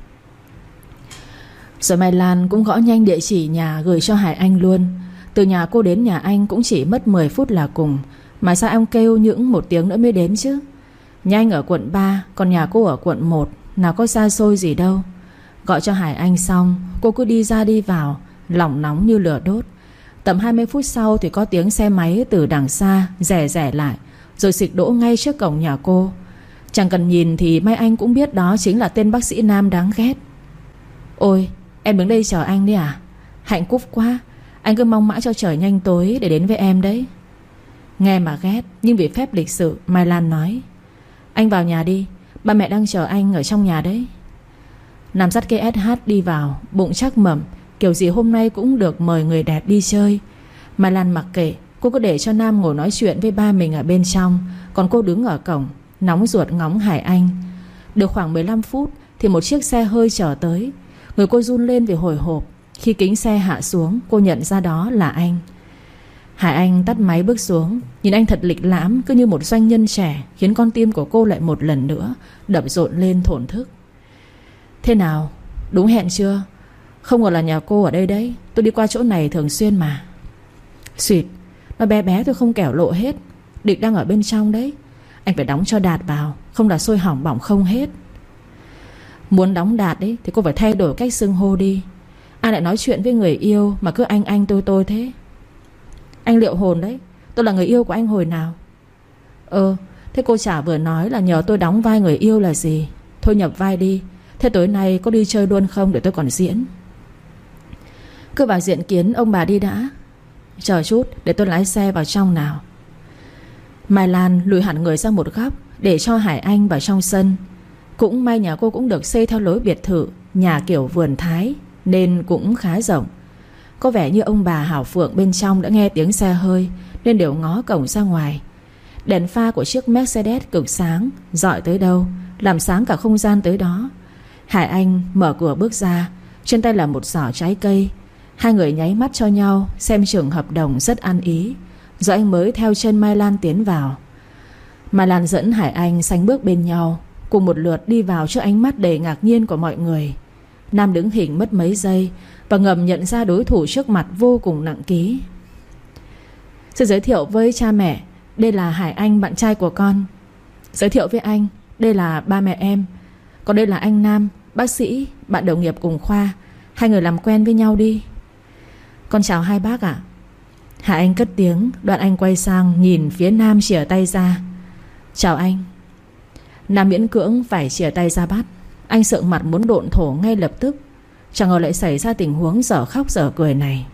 Rồi Mai Lan cũng gõ nhanh địa chỉ nhà gửi cho Hải Anh luôn. Từ nhà cô đến nhà anh cũng chỉ mất mười phút là cùng. Mà sao ông kêu những một tiếng nữa mới đến chứ? Nhà anh ở quận ba, còn nhà cô ở quận một, nào có xa xôi gì đâu. Gọi cho Hải Anh xong, cô cứ đi ra đi vào, lòng nóng như lửa đốt. Tầm hai mươi phút sau thì có tiếng xe máy từ đằng xa rẻ rẻ lại, rồi xịt đỗ ngay trước cổng nhà cô. Chẳng cần nhìn thì Mai Anh cũng biết đó chính là tên bác sĩ Nam đáng ghét. Ôi, em đứng đây chờ anh đi à? Hạnh phúc quá. Anh cứ mong mãi cho trời nhanh tối để đến với em đấy. Nghe mà ghét, nhưng vì phép lịch sự, Mai Lan nói: Anh vào nhà đi, ba mẹ đang chờ anh ở trong nhà đấy. Nam dắt cái ét hát đi vào, bụng chắc mẩm, kiểu gì hôm nay cũng được mời người đẹp đi chơi. Mai Lan mặc kệ, cô cứ để cho Nam ngồi nói chuyện với ba mình ở bên trong, còn cô đứng ở cổng nóng ruột ngóng Hải Anh. Được khoảng mười lăm phút thì một chiếc xe hơi chở tới. Người cô run lên vì hồi hộp. Khi kính xe hạ xuống, cô nhận ra đó là anh. Hải Anh tắt máy bước xuống. Nhìn anh thật lịch lãm, cứ như một doanh nhân trẻ, khiến con tim của cô lại một lần nữa đập rộn lên thổn thức. Thế nào? Đúng hẹn chưa? Không ngờ là nhà cô ở đây đấy. Tôi đi qua chỗ này thường xuyên mà. Xuyệt, nó bé bé tôi không kẻo lộ hết. Địch đang ở bên trong đấy. Anh phải đóng cho Đạt vào, không là sôi hỏng bỏng không hết. Muốn đóng Đạt ấy thì cô phải thay đổi cách xưng hô đi. Ai lại nói chuyện với người yêu mà cứ anh anh tôi tôi thế? Anh liệu hồn đấy. Tôi là người yêu của anh hồi nào? Ờ, thế cô chả vừa nói là nhờ tôi đóng vai người yêu là gì? Thôi nhập vai đi. Thế tối nay có đi chơi luôn không để tôi còn diễn? Cứ vào diện kiến ông bà đi đã. Chờ chút để tôi lái xe vào trong nào. Mai Lan lùi hẳn người sang một góc để cho Hải Anh vào trong sân. Cũng may nhà cô cũng được xây theo lối biệt thự, nhà kiểu vườn Thái, nên cũng khá rộng. Có vẻ như ông bà Hảo Phượng bên trong đã nghe tiếng xe hơi, nên đều ngó cổng ra ngoài. Đèn pha của chiếc Mercedes cực sáng, rọi tới đâu làm sáng cả không gian tới đó. Hải Anh mở cửa bước ra, trên tay là một giỏ trái cây. Hai người nháy mắt cho nhau, xem chừng hợp đồng rất ăn ý. Rồi anh mới theo chân Mai Lan tiến vào. Mai Lan dẫn Hải Anh sánh bước bên nhau, cùng một lượt đi vào trước ánh mắt đầy ngạc nhiên của mọi người. Nam đứng hình mất mấy giây và ngầm nhận ra đối thủ trước mặt vô cùng nặng ký. Xin giới thiệu với cha mẹ, đây là Hải Anh, bạn trai của con. Giới thiệu với anh, đây là ba mẹ em. Còn đây là anh Nam, bác sĩ, bạn đồng nghiệp cùng khoa. Hai người làm quen với nhau đi. Con chào hai bác ạ. Hải Anh cất tiếng, đoạn anh quay sang nhìn phía Nam chìa tay ra. Chào anh. Nam miễn cưỡng phải chìa tay ra bắt. Anh sượng mặt muốn độn thổ ngay lập tức. Chẳng ngờ lại xảy ra tình huống dở khóc dở cười này.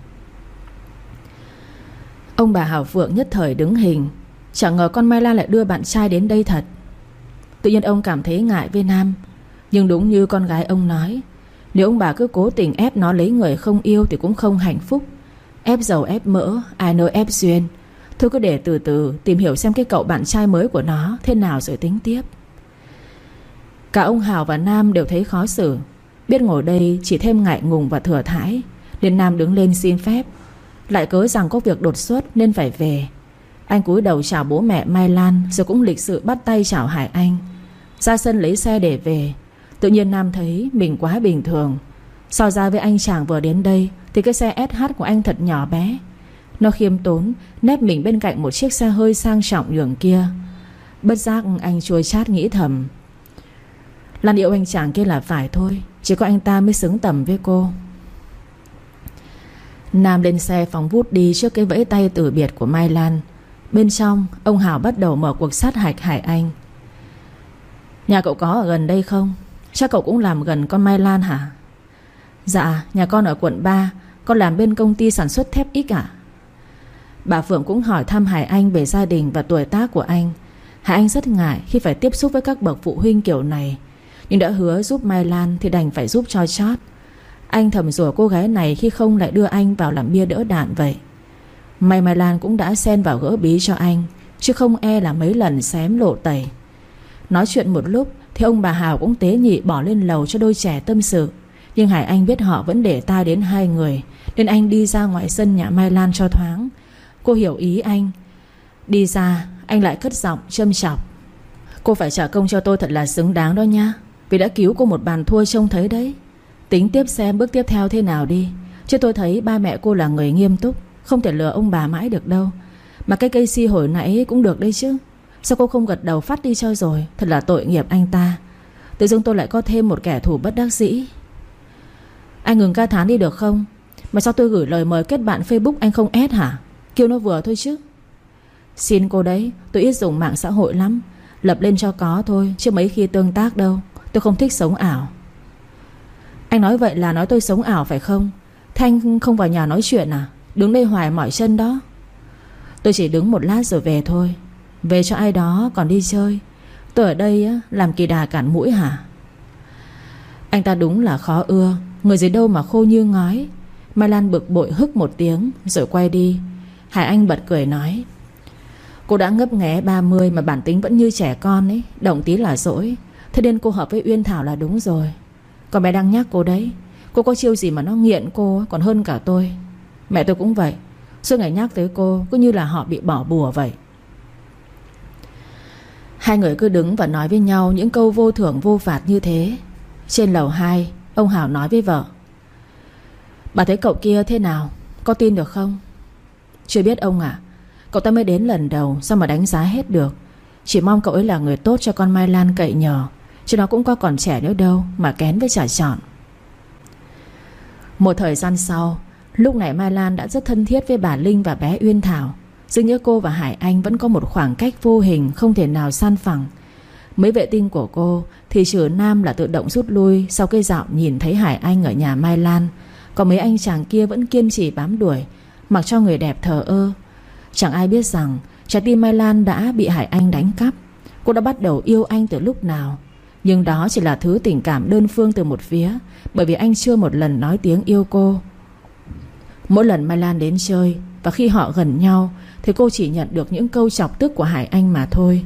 Ông bà Hảo Phượng nhất thời đứng hình. Chẳng ngờ con Mai Lan lại đưa bạn trai đến đây thật. Tự nhiên ông cảm thấy ngại với Nam. Nhưng đúng như con gái ông nói, nếu ông bà cứ cố tình ép nó lấy người không yêu thì cũng không hạnh phúc. Ép dầu ép mỡ, ai nỡ ép duyên. Thôi cứ để từ từ tìm hiểu xem cái cậu bạn trai mới của nó thế nào rồi tính tiếp. Cả ông Hảo và Nam đều thấy khó xử. Biết ngồi đây chỉ thêm ngại ngùng và thừa thãi, nên Nam đứng lên xin phép. Lại cớ rằng có việc đột xuất nên phải về. Anh cúi đầu chào bố mẹ Mai Lan, rồi cũng lịch sự bắt tay chào Hải Anh. Ra sân lấy xe để về. Tự nhiên Nam thấy mình quá bình thường. So ra với anh chàng vừa đến đây thì cái xe ét hát của anh thật nhỏ bé. Nó khiêm tốn nép mình bên cạnh một chiếc xe hơi sang trọng nhường kia. Bất giác anh chua chát nghĩ thầm, Lan yêu anh chàng kia là phải thôi, chỉ có anh ta mới xứng tầm với cô. Nam lên xe phóng vút đi trước cái vẫy tay từ biệt của Mai Lan. Bên trong, ông Hảo bắt đầu mở cuộc sát hạch Hải Anh. Nhà cậu có ở gần đây không? Chắc cậu cũng làm gần con Mai Lan hả? Dạ, nhà con ở quận ba. Con làm bên công ty sản xuất thép X ạ. Bà Phượng cũng hỏi thăm Hải Anh về gia đình và tuổi tác của anh. Hải Anh rất ngại khi phải tiếp xúc với các bậc phụ huynh kiểu này, nhưng đã hứa giúp Mai Lan thì đành phải giúp cho chót. Anh thầm rủa cô gái này khi không lại đưa anh vào làm bia đỡ đạn vậy. May Mai Lan cũng đã xen vào gỡ bí cho anh, chứ không e là mấy lần xém lộ tẩy. Nói chuyện một lúc thì ông bà Hào cũng tế nhị bỏ lên lầu cho đôi trẻ tâm sự. Nhưng Hải Anh biết họ vẫn để tai đến hai người, nên anh đi ra ngoài sân nhà Mai Lan cho thoáng. Cô hiểu ý anh. Đi ra, anh lại cất giọng châm chọc. Cô phải trả công cho tôi thật là xứng đáng đó nha, vì đã cứu cô một bàn thua trông thấy đấy. Tính tiếp xem bước tiếp theo thế nào đi, chứ tôi thấy ba mẹ cô là người nghiêm túc, không thể lừa ông bà mãi được đâu. Mà cái cây si hồi nãy cũng được đấy chứ. Sao cô không gật đầu phát đi cho rồi? Thật là tội nghiệp anh ta. Tự dưng tôi lại có thêm một kẻ thù bất đắc dĩ. Anh ngừng ca thán đi được không? Mà sao tôi gửi lời mời kết bạn Facebook anh không add hả? Kêu nó vừa thôi chứ. Xin cô đấy, tôi ít dùng mạng xã hội lắm, lập lên cho có thôi, chứ mấy khi tương tác đâu. Tôi không thích sống ảo. Anh nói vậy là nói tôi sống ảo phải không? Thế anh không vào nhà nói chuyện à? Đứng đây hoài mỏi chân đó. Tôi chỉ đứng một lát rồi về thôi. Về cho ai đó còn đi chơi. Tôi ở đây á, làm kỳ đà cản mũi hả? Anh ta đúng là khó ưa. Người gì đâu mà khô như ngói. Mai Lan bực bội hức một tiếng rồi quay đi. Hải Anh bật cười nói: Cô đã ngấp nghé ba mươi mà bản tính vẫn như trẻ con ấy, động tí là dỗi. Thế nên cô hợp với Uyên Thảo là đúng rồi. Còn mẹ đang nhắc cô đấy. Cô có chiêu gì mà nó nghiện cô còn hơn cả tôi. Mẹ tôi cũng vậy, suốt ngày nhắc tới cô, cứ như là họ bị bỏ bùa vậy. Hai người cứ đứng và nói với nhau những câu vô thưởng vô phạt như thế. Trên lầu hai, ông Hảo nói với vợ: Bà thấy cậu kia thế nào? Có tin được không? Chưa biết ông ạ. Cậu ta mới đến lần đầu, sao mà đánh giá hết được. Chỉ mong cậu ấy là người tốt cho con Mai Lan cậy nhờ, chứ nó cũng có còn trẻ nữa đâu mà kén với trả chọn. Một thời gian sau, lúc này Mai Lan đã rất thân thiết với bà Linh và bé Uyên Thảo. Dường như cô và Hải Anh vẫn có một khoảng cách vô hình không thể nào san phẳng. Mấy vệ tinh của cô thì trừ Nam là tự động rút lui sau cái dạo nhìn thấy Hải Anh ở nhà Mai Lan. Còn mấy anh chàng kia vẫn kiên trì bám đuổi, mặc cho người đẹp thờ ơ. Chẳng ai biết rằng trái tim Mai Lan đã bị Hải Anh đánh cắp. Cô đã bắt đầu yêu anh từ lúc nào. Nhưng đó chỉ là thứ tình cảm đơn phương từ một phía, bởi vì anh chưa một lần nói tiếng yêu cô. Mỗi lần Mai Lan đến chơi và khi họ gần nhau thì cô chỉ nhận được những câu chọc tức của Hải Anh mà thôi.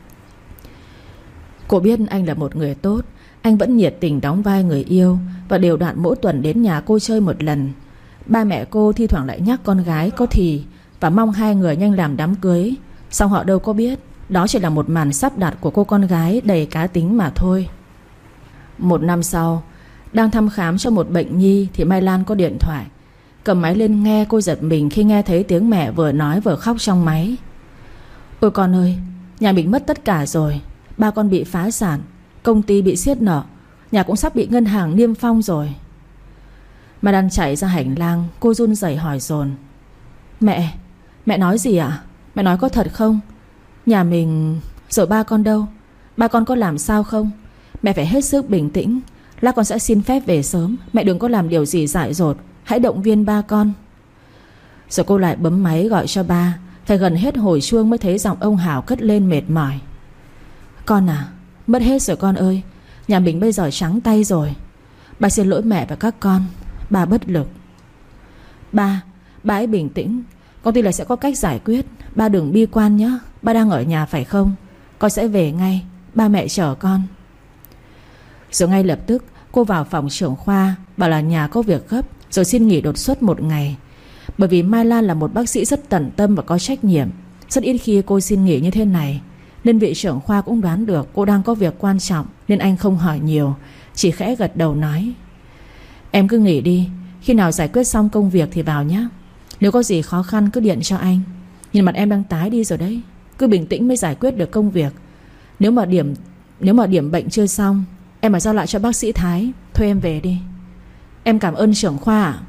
Cô biết anh là một người tốt. Anh vẫn nhiệt tình đóng vai người yêu và đều đặn mỗi tuần đến nhà cô chơi một lần. Ba mẹ cô thi thoảng lại nhắc con gái có thì và mong hai người nhanh làm đám cưới. Song họ đâu có biết đó chỉ là một màn sắp đặt của cô con gái đầy cá tính mà thôi. Một năm sau, đang thăm khám cho một bệnh nhi thì Mai Lan có điện thoại. Cầm máy lên nghe, cô giật mình khi nghe thấy tiếng mẹ vừa nói vừa khóc trong máy. Ôi con ơi, nhà mình mất tất cả rồi. Ba con bị phá sản, công ty bị siết nợ, nhà cũng sắp bị ngân hàng niêm phong rồi. Mai Lan chạy ra hành lang, cô run rẩy hỏi dồn: Mẹ, mẹ nói gì ạ? Mẹ nói có thật không? Nhà mình... Rồi ba con đâu? Ba con có làm sao không? Mẹ phải hết sức bình tĩnh. Lát con sẽ xin phép về sớm. Mẹ đừng có làm điều gì dại dột. Hãy động viên ba con. Rồi cô lại bấm máy gọi cho ba. Phải gần hết hồi chuông mới thấy giọng ông Hảo cất lên mệt mỏi: Con à, mất hết rồi con ơi. Nhà mình bây giờ trắng tay rồi. Ba xin lỗi mẹ và các con. Ba bất lực. Ba, ba hãy bình tĩnh. Con tin là sẽ có cách giải quyết. Ba đừng bi quan nhé. Ba đang ở nhà phải không? Con sẽ về ngay. Ba mẹ chờ con. Rồi ngay lập tức cô vào phòng trưởng khoa, bảo là nhà có việc gấp, rồi xin nghỉ đột xuất một ngày. Bởi vì Mai Lan là một bác sĩ rất tận tâm và có trách nhiệm. Rất ít khi cô xin nghỉ như thế này, nên vị trưởng khoa cũng đoán được cô đang có việc quan trọng, nên anh không hỏi nhiều, chỉ khẽ gật đầu nói: Em cứ nghỉ đi. Khi nào giải quyết xong công việc thì vào nhé. Nếu có gì khó khăn cứ điện cho anh. Nhìn mặt em đang tái đi rồi đấy. Cứ bình tĩnh mới giải quyết được công việc. Nếu mà điểm Nếu mà điểm bệnh chưa xong, em phải giao lại cho bác sĩ Thái. Thôi em về đi. Em cảm ơn trưởng khoa ạ.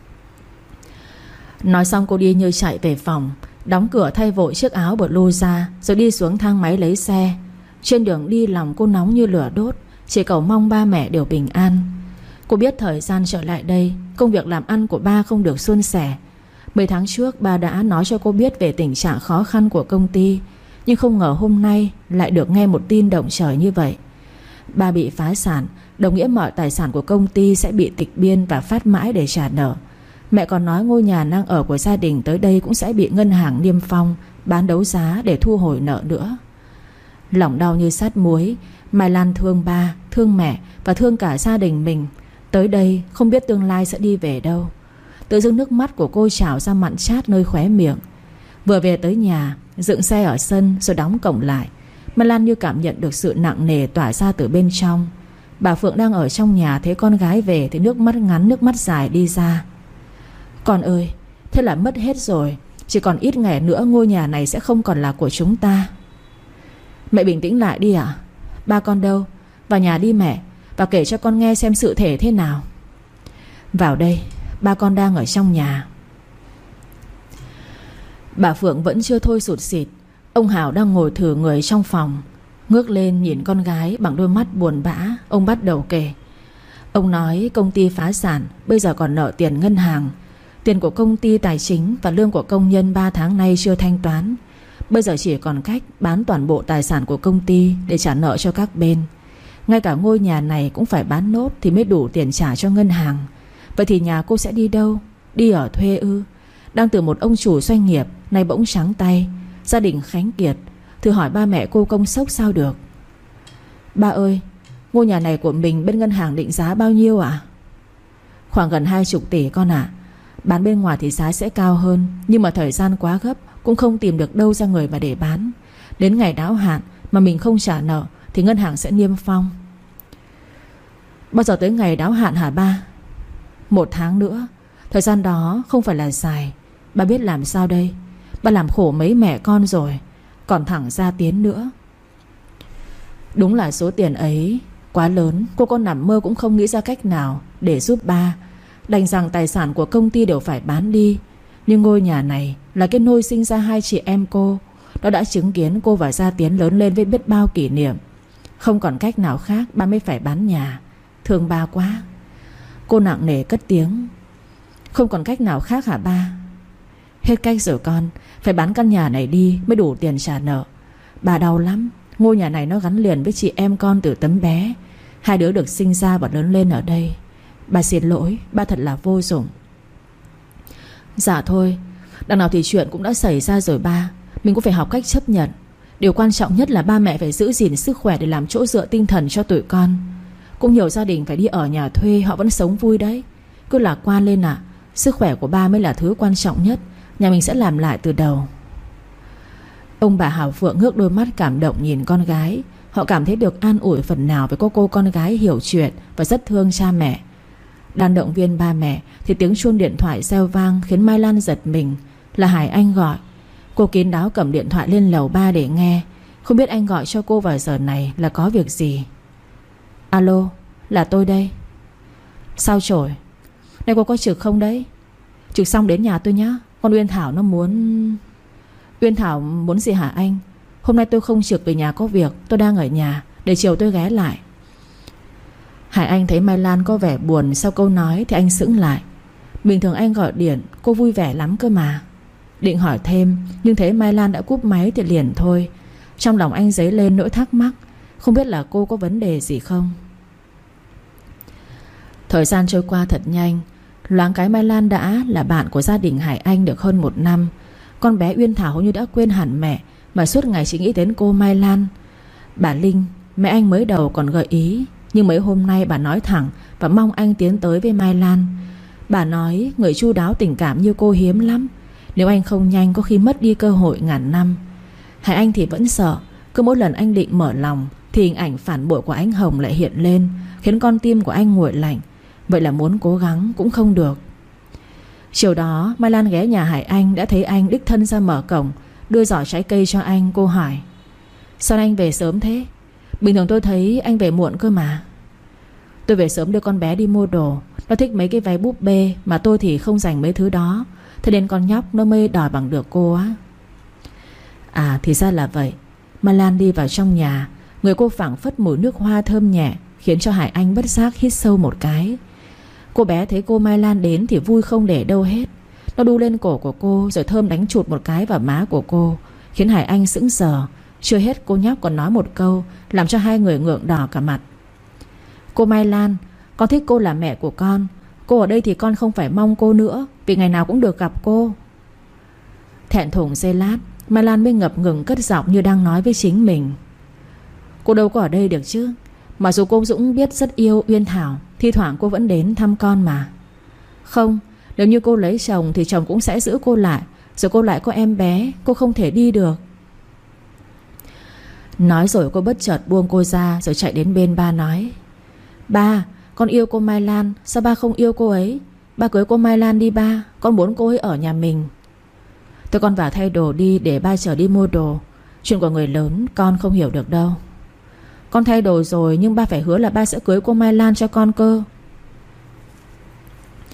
Nói xong cô đi như chạy về phòng, đóng cửa thay vội chiếc áo blue ra, rồi đi xuống thang máy lấy xe. Trên đường đi lòng cô nóng như lửa đốt, chỉ cầu mong ba mẹ đều bình an. Cô biết thời gian trở lại đây, công việc làm ăn của ba không được suôn sẻ. Mấy tháng trước ba đã nói cho cô biết về tình trạng khó khăn của công ty, nhưng không ngờ hôm nay lại được nghe một tin động trời như vậy. Ba bị phá sản, đồng nghĩa mọi tài sản của công ty sẽ bị tịch biên và phát mãi để trả nợ. Mẹ còn nói ngôi nhà đang ở của gia đình tới đây cũng sẽ bị ngân hàng niêm phong, bán đấu giá để thu hồi nợ nữa. Lòng đau như sát muối, Mai Lan thương ba, thương mẹ và thương cả gia đình mình. Tới đây không biết tương lai sẽ đi về đâu. Tự dưng nước mắt của cô trào ra mặn chát nơi khóe miệng. Vừa về tới nhà, dựng xe ở sân rồi đóng cổng lại, Mai Lan như cảm nhận được sự nặng nề tỏa ra từ bên trong. Bà Phượng đang ở trong nhà thấy con gái về thì nước mắt ngắn nước mắt dài đi ra. Con ơi, thế là mất hết rồi. Chỉ còn ít ngày nữa ngôi nhà này sẽ không còn là của chúng ta. Mẹ bình tĩnh lại đi ạ. Ba con đâu? Vào nhà đi mẹ, và kể cho con nghe xem sự thể thế nào. Vào đây, ba con đang ở trong nhà. Bà Phượng vẫn chưa thôi sụt sịt. Ông Hảo đang ngồi thử người trong phòng, ngước lên nhìn con gái bằng đôi mắt buồn bã. Ông bắt đầu kể. Ông nói công ty phá sản, bây giờ còn nợ tiền ngân hàng, tiền của công ty tài chính và lương của công nhân ba tháng nay chưa thanh toán. Bây giờ chỉ còn cách bán toàn bộ tài sản của công ty để trả nợ cho các bên. Ngay cả ngôi nhà này cũng phải bán nốt thì mới đủ tiền trả cho ngân hàng. Vậy thì nhà cô sẽ đi đâu? Đi ở thuê ư? Đang từ một ông chủ doanh nghiệp, nay bỗng trắng tay. Gia đình khánh kiệt, thử hỏi ba mẹ cô công sốc sao được. Ba ơi, ngôi nhà này của mình bên ngân hàng định giá bao nhiêu ạ? À? Khoảng gần hai chục tỷ con ạ. À. Bán bên ngoài thì giá sẽ cao hơn, nhưng mà thời gian quá gấp, cũng không tìm được đâu ra người mà để bán. Đến ngày đáo hạn mà mình không trả nợ thì ngân hàng sẽ niêm phong. Bao giờ tới ngày đáo hạn hả ba? Một tháng nữa. Thời gian đó không phải là dài. Ba biết làm sao đây? Ba làm khổ mấy mẹ con rồi, còn thẳng Gia Tiến nữa. Đúng là số tiền ấy quá lớn, cô con nằm mơ cũng không nghĩ ra cách nào để giúp ba. Đành rằng tài sản của công ty đều phải bán đi. Nhưng ngôi nhà này là cái nôi sinh ra hai chị em cô. Nó đã chứng kiến cô và Gia Tiến lớn lên với biết bao kỷ niệm. Không còn cách nào khác, ba mới phải bán nhà. Thương ba quá. Cô nặng nề cất tiếng. Không còn cách nào khác hả ba? Hết cách rồi con. Phải bán căn nhà này đi mới đủ tiền trả nợ. Bà đau lắm. Ngôi nhà này nó gắn liền với chị em con từ tấm bé. Hai đứa được sinh ra và lớn lên ở đây. Bà xin lỗi, ba thật là vô dụng. Dạ thôi, đằng nào thì chuyện cũng đã xảy ra rồi ba. Mình cũng phải học cách chấp nhận. Điều quan trọng nhất là ba mẹ phải giữ gìn sức khỏe để làm chỗ dựa tinh thần cho tụi con. Cũng nhiều gia đình phải đi ở nhà thuê, họ vẫn sống vui đấy. Cứ lạc quan lên ạ. À. Sức khỏe của ba mới là thứ quan trọng nhất. Nhà mình sẽ làm lại từ đầu. Ông bà Hảo Phượng ngước đôi mắt cảm động nhìn con gái. Họ cảm thấy được an ủi phần nào với cô cô con gái hiểu chuyện và rất thương cha mẹ. Đang động viên ba mẹ thì tiếng chuông điện thoại reo vang khiến Mai Lan giật mình. Là Hải Anh gọi. Cô kín đáo cầm điện thoại lên lầu ba để nghe. Không biết anh gọi cho cô vào giờ này là có việc gì. Alo, là tôi đây. Sao Trổi? Nay cô có trực không đấy? Trực xong đến nhà tôi nhá. Con Uyên Thảo nó muốn... Uyên Thảo muốn gì hả anh? Hôm nay tôi không trực về nhà có việc. Tôi đang ở nhà. Để chiều tôi ghé lại. Hải Anh thấy Mai Lan có vẻ buồn sau câu nói thì anh sững lại. Bình thường anh gọi điện cô vui vẻ lắm cơ mà. Định hỏi thêm, nhưng thấy Mai Lan đã cúp máy thì liền thôi. Trong lòng anh dấy lên nỗi thắc mắc. Không biết là cô có vấn đề gì không. Thời gian trôi qua thật nhanh. Loáng cái Mai Lan đã là bạn của gia đình Hải Anh được hơn một năm. Con bé Uyên Thảo như đã quên hẳn mẹ, mà suốt ngày chỉ nghĩ đến cô Mai Lan. Bà Linh, mẹ anh mới đầu còn gợi ý, nhưng mấy hôm nay bà nói thẳng và mong anh tiến tới với Mai Lan. Bà nói người chu đáo tình cảm như cô hiếm lắm. Nếu anh không nhanh có khi mất đi cơ hội ngàn năm. Hải Anh thì vẫn sợ. Cứ mỗi lần anh định mở lòng thì hình ảnh phản bội của anh Hồng lại hiện lên, khiến con tim của anh nguội lạnh. Vậy là muốn cố gắng cũng không được. Chiều đó Mai Lan ghé nhà Hải Anh, đã thấy anh đích thân ra mở cổng, đưa giỏ trái cây cho anh. Cô hỏi: sao anh về sớm thế? Bình thường tôi thấy anh về muộn cơ mà. Tôi về sớm đưa con bé đi mua đồ. Nó thích mấy cái váy búp bê, mà tôi thì không dành mấy thứ đó. Thế nên con nhóc nó mới đòi bằng được cô á. À thì ra là vậy. Mai Lan đi vào trong nhà. Người cô phảng phất mùi nước hoa thơm nhẹ, khiến cho Hải Anh bất giác hít sâu một cái. Cô bé thấy cô Mai Lan đến thì vui không để đâu hết. Nó đu lên cổ của cô rồi thơm đánh chụt một cái vào má của cô, khiến Hải Anh sững sờ. Chưa hết cô nhóc còn nói một câu làm cho hai người ngượng đỏ cả mặt. Cô Mai Lan, con thích cô là mẹ của con. Cô ở đây thì con không phải mong cô nữa, vì ngày nào cũng được gặp cô. Thẹn thùng giây lát, Mai Lan mới ngập ngừng cất giọng như đang nói với chính mình. Cô đâu có ở đây được chứ. Mặc dù cô Dũng biết rất yêu Uyên Thảo, thi thoảng cô vẫn đến thăm con mà. Không, nếu như cô lấy chồng thì chồng cũng sẽ giữ cô lại. Rồi cô lại có em bé, cô không thể đi được. Nói rồi cô bất chợt buông cô ra, rồi chạy đến bên ba nói: Ba, con yêu cô Mai Lan. Sao ba không yêu cô ấy? Ba cưới cô Mai Lan đi ba. Con muốn cô ấy ở nhà mình. Thôi con vào thay đồ đi, để ba chở đi mua đồ. Chuyện của người lớn con không hiểu được đâu. Con thay đồ rồi, nhưng ba phải hứa là ba sẽ cưới cô Mai Lan cho con cơ.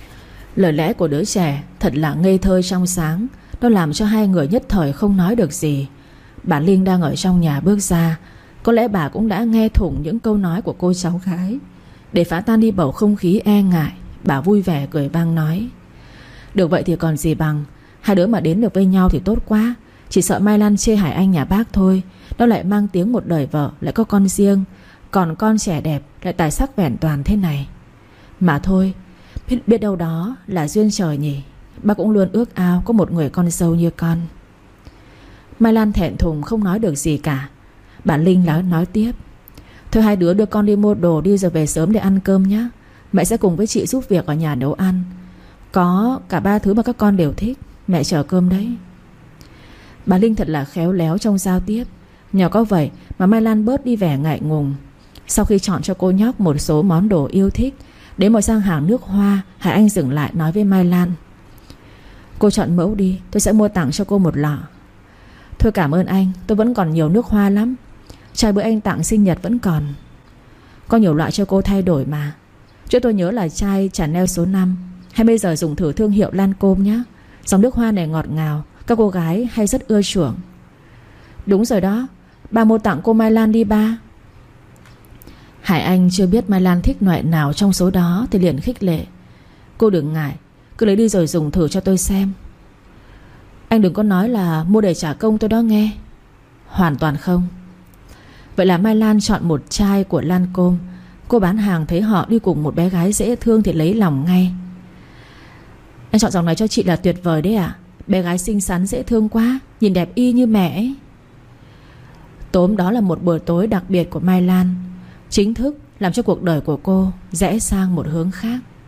Lời lẽ của đứa trẻ thật là ngây thơ trong sáng. Nó làm cho hai người nhất thời không nói được gì. Bà Linh đang ở trong nhà bước ra. Có lẽ bà cũng đã nghe thủng những câu nói của cô cháu gái. Để phá tan đi bầu không khí e ngại, bà vui vẻ cười vang nói: được vậy thì còn gì bằng. Hai đứa mà đến được với nhau thì tốt quá. Chỉ sợ Mai Lan chê Hải Anh nhà bác thôi. Nó lại mang tiếng một đời vợ, lại có con riêng. Còn con trẻ đẹp, lại tài sắc vẹn toàn thế này. Mà thôi, biết, biết đâu đó là duyên trời nhỉ. Bác cũng luôn ước ao có một người con dâu như con. Mai Lan thẹn thùng không nói được gì cả. Bà Linh nói, nói tiếp: thôi hai đứa đưa con đi mua đồ đi rồi về sớm để ăn cơm nhé. Mẹ sẽ cùng với chị giúp việc ở nhà nấu ăn. Có cả ba thứ mà các con đều thích. Mẹ chờ cơm đấy. Bà Linh thật là khéo léo trong giao tiếp. Nhờ có vậy mà Mai Lan bớt đi vẻ ngại ngùng. Sau khi chọn cho cô nhóc một số món đồ yêu thích, đến một sang hàng nước hoa, Hải Anh dừng lại nói với Mai Lan: cô chọn mẫu đi, tôi sẽ mua tặng cho cô một lọ. Thôi cảm ơn anh, tôi vẫn còn nhiều nước hoa lắm. Chai bữa anh tặng sinh nhật vẫn còn. Có nhiều loại cho cô thay đổi mà. Cho tôi nhớ là chai Chanel số năm. Hay bây giờ dùng thử thương hiệu Lancôme nhé. Dòng nước hoa này ngọt ngào, các cô gái hay rất ưa chuộng. Đúng rồi đó, ba mua tặng cô Mai Lan đi ba. Hải Anh chưa biết Mai Lan thích loại nào trong số đó thì liền khích lệ: cô đừng ngại, cứ lấy đi rồi dùng thử cho tôi xem. Anh đừng có nói là mua để trả công tôi đó nghe. Hoàn toàn không. Vậy là Mai Lan chọn một chai của Lancôme. Cô bán hàng thấy họ đi cùng một bé gái dễ thương thì lấy lòng ngay. Anh chọn dòng này cho chị là tuyệt vời đấy ạ. Bé gái xinh xắn dễ thương quá, nhìn đẹp y như mẹ ấy. Tối hôm đó là một buổi tối đặc biệt của Mai Lan, chính thức làm cho cuộc đời của cô rẽ sang một hướng khác.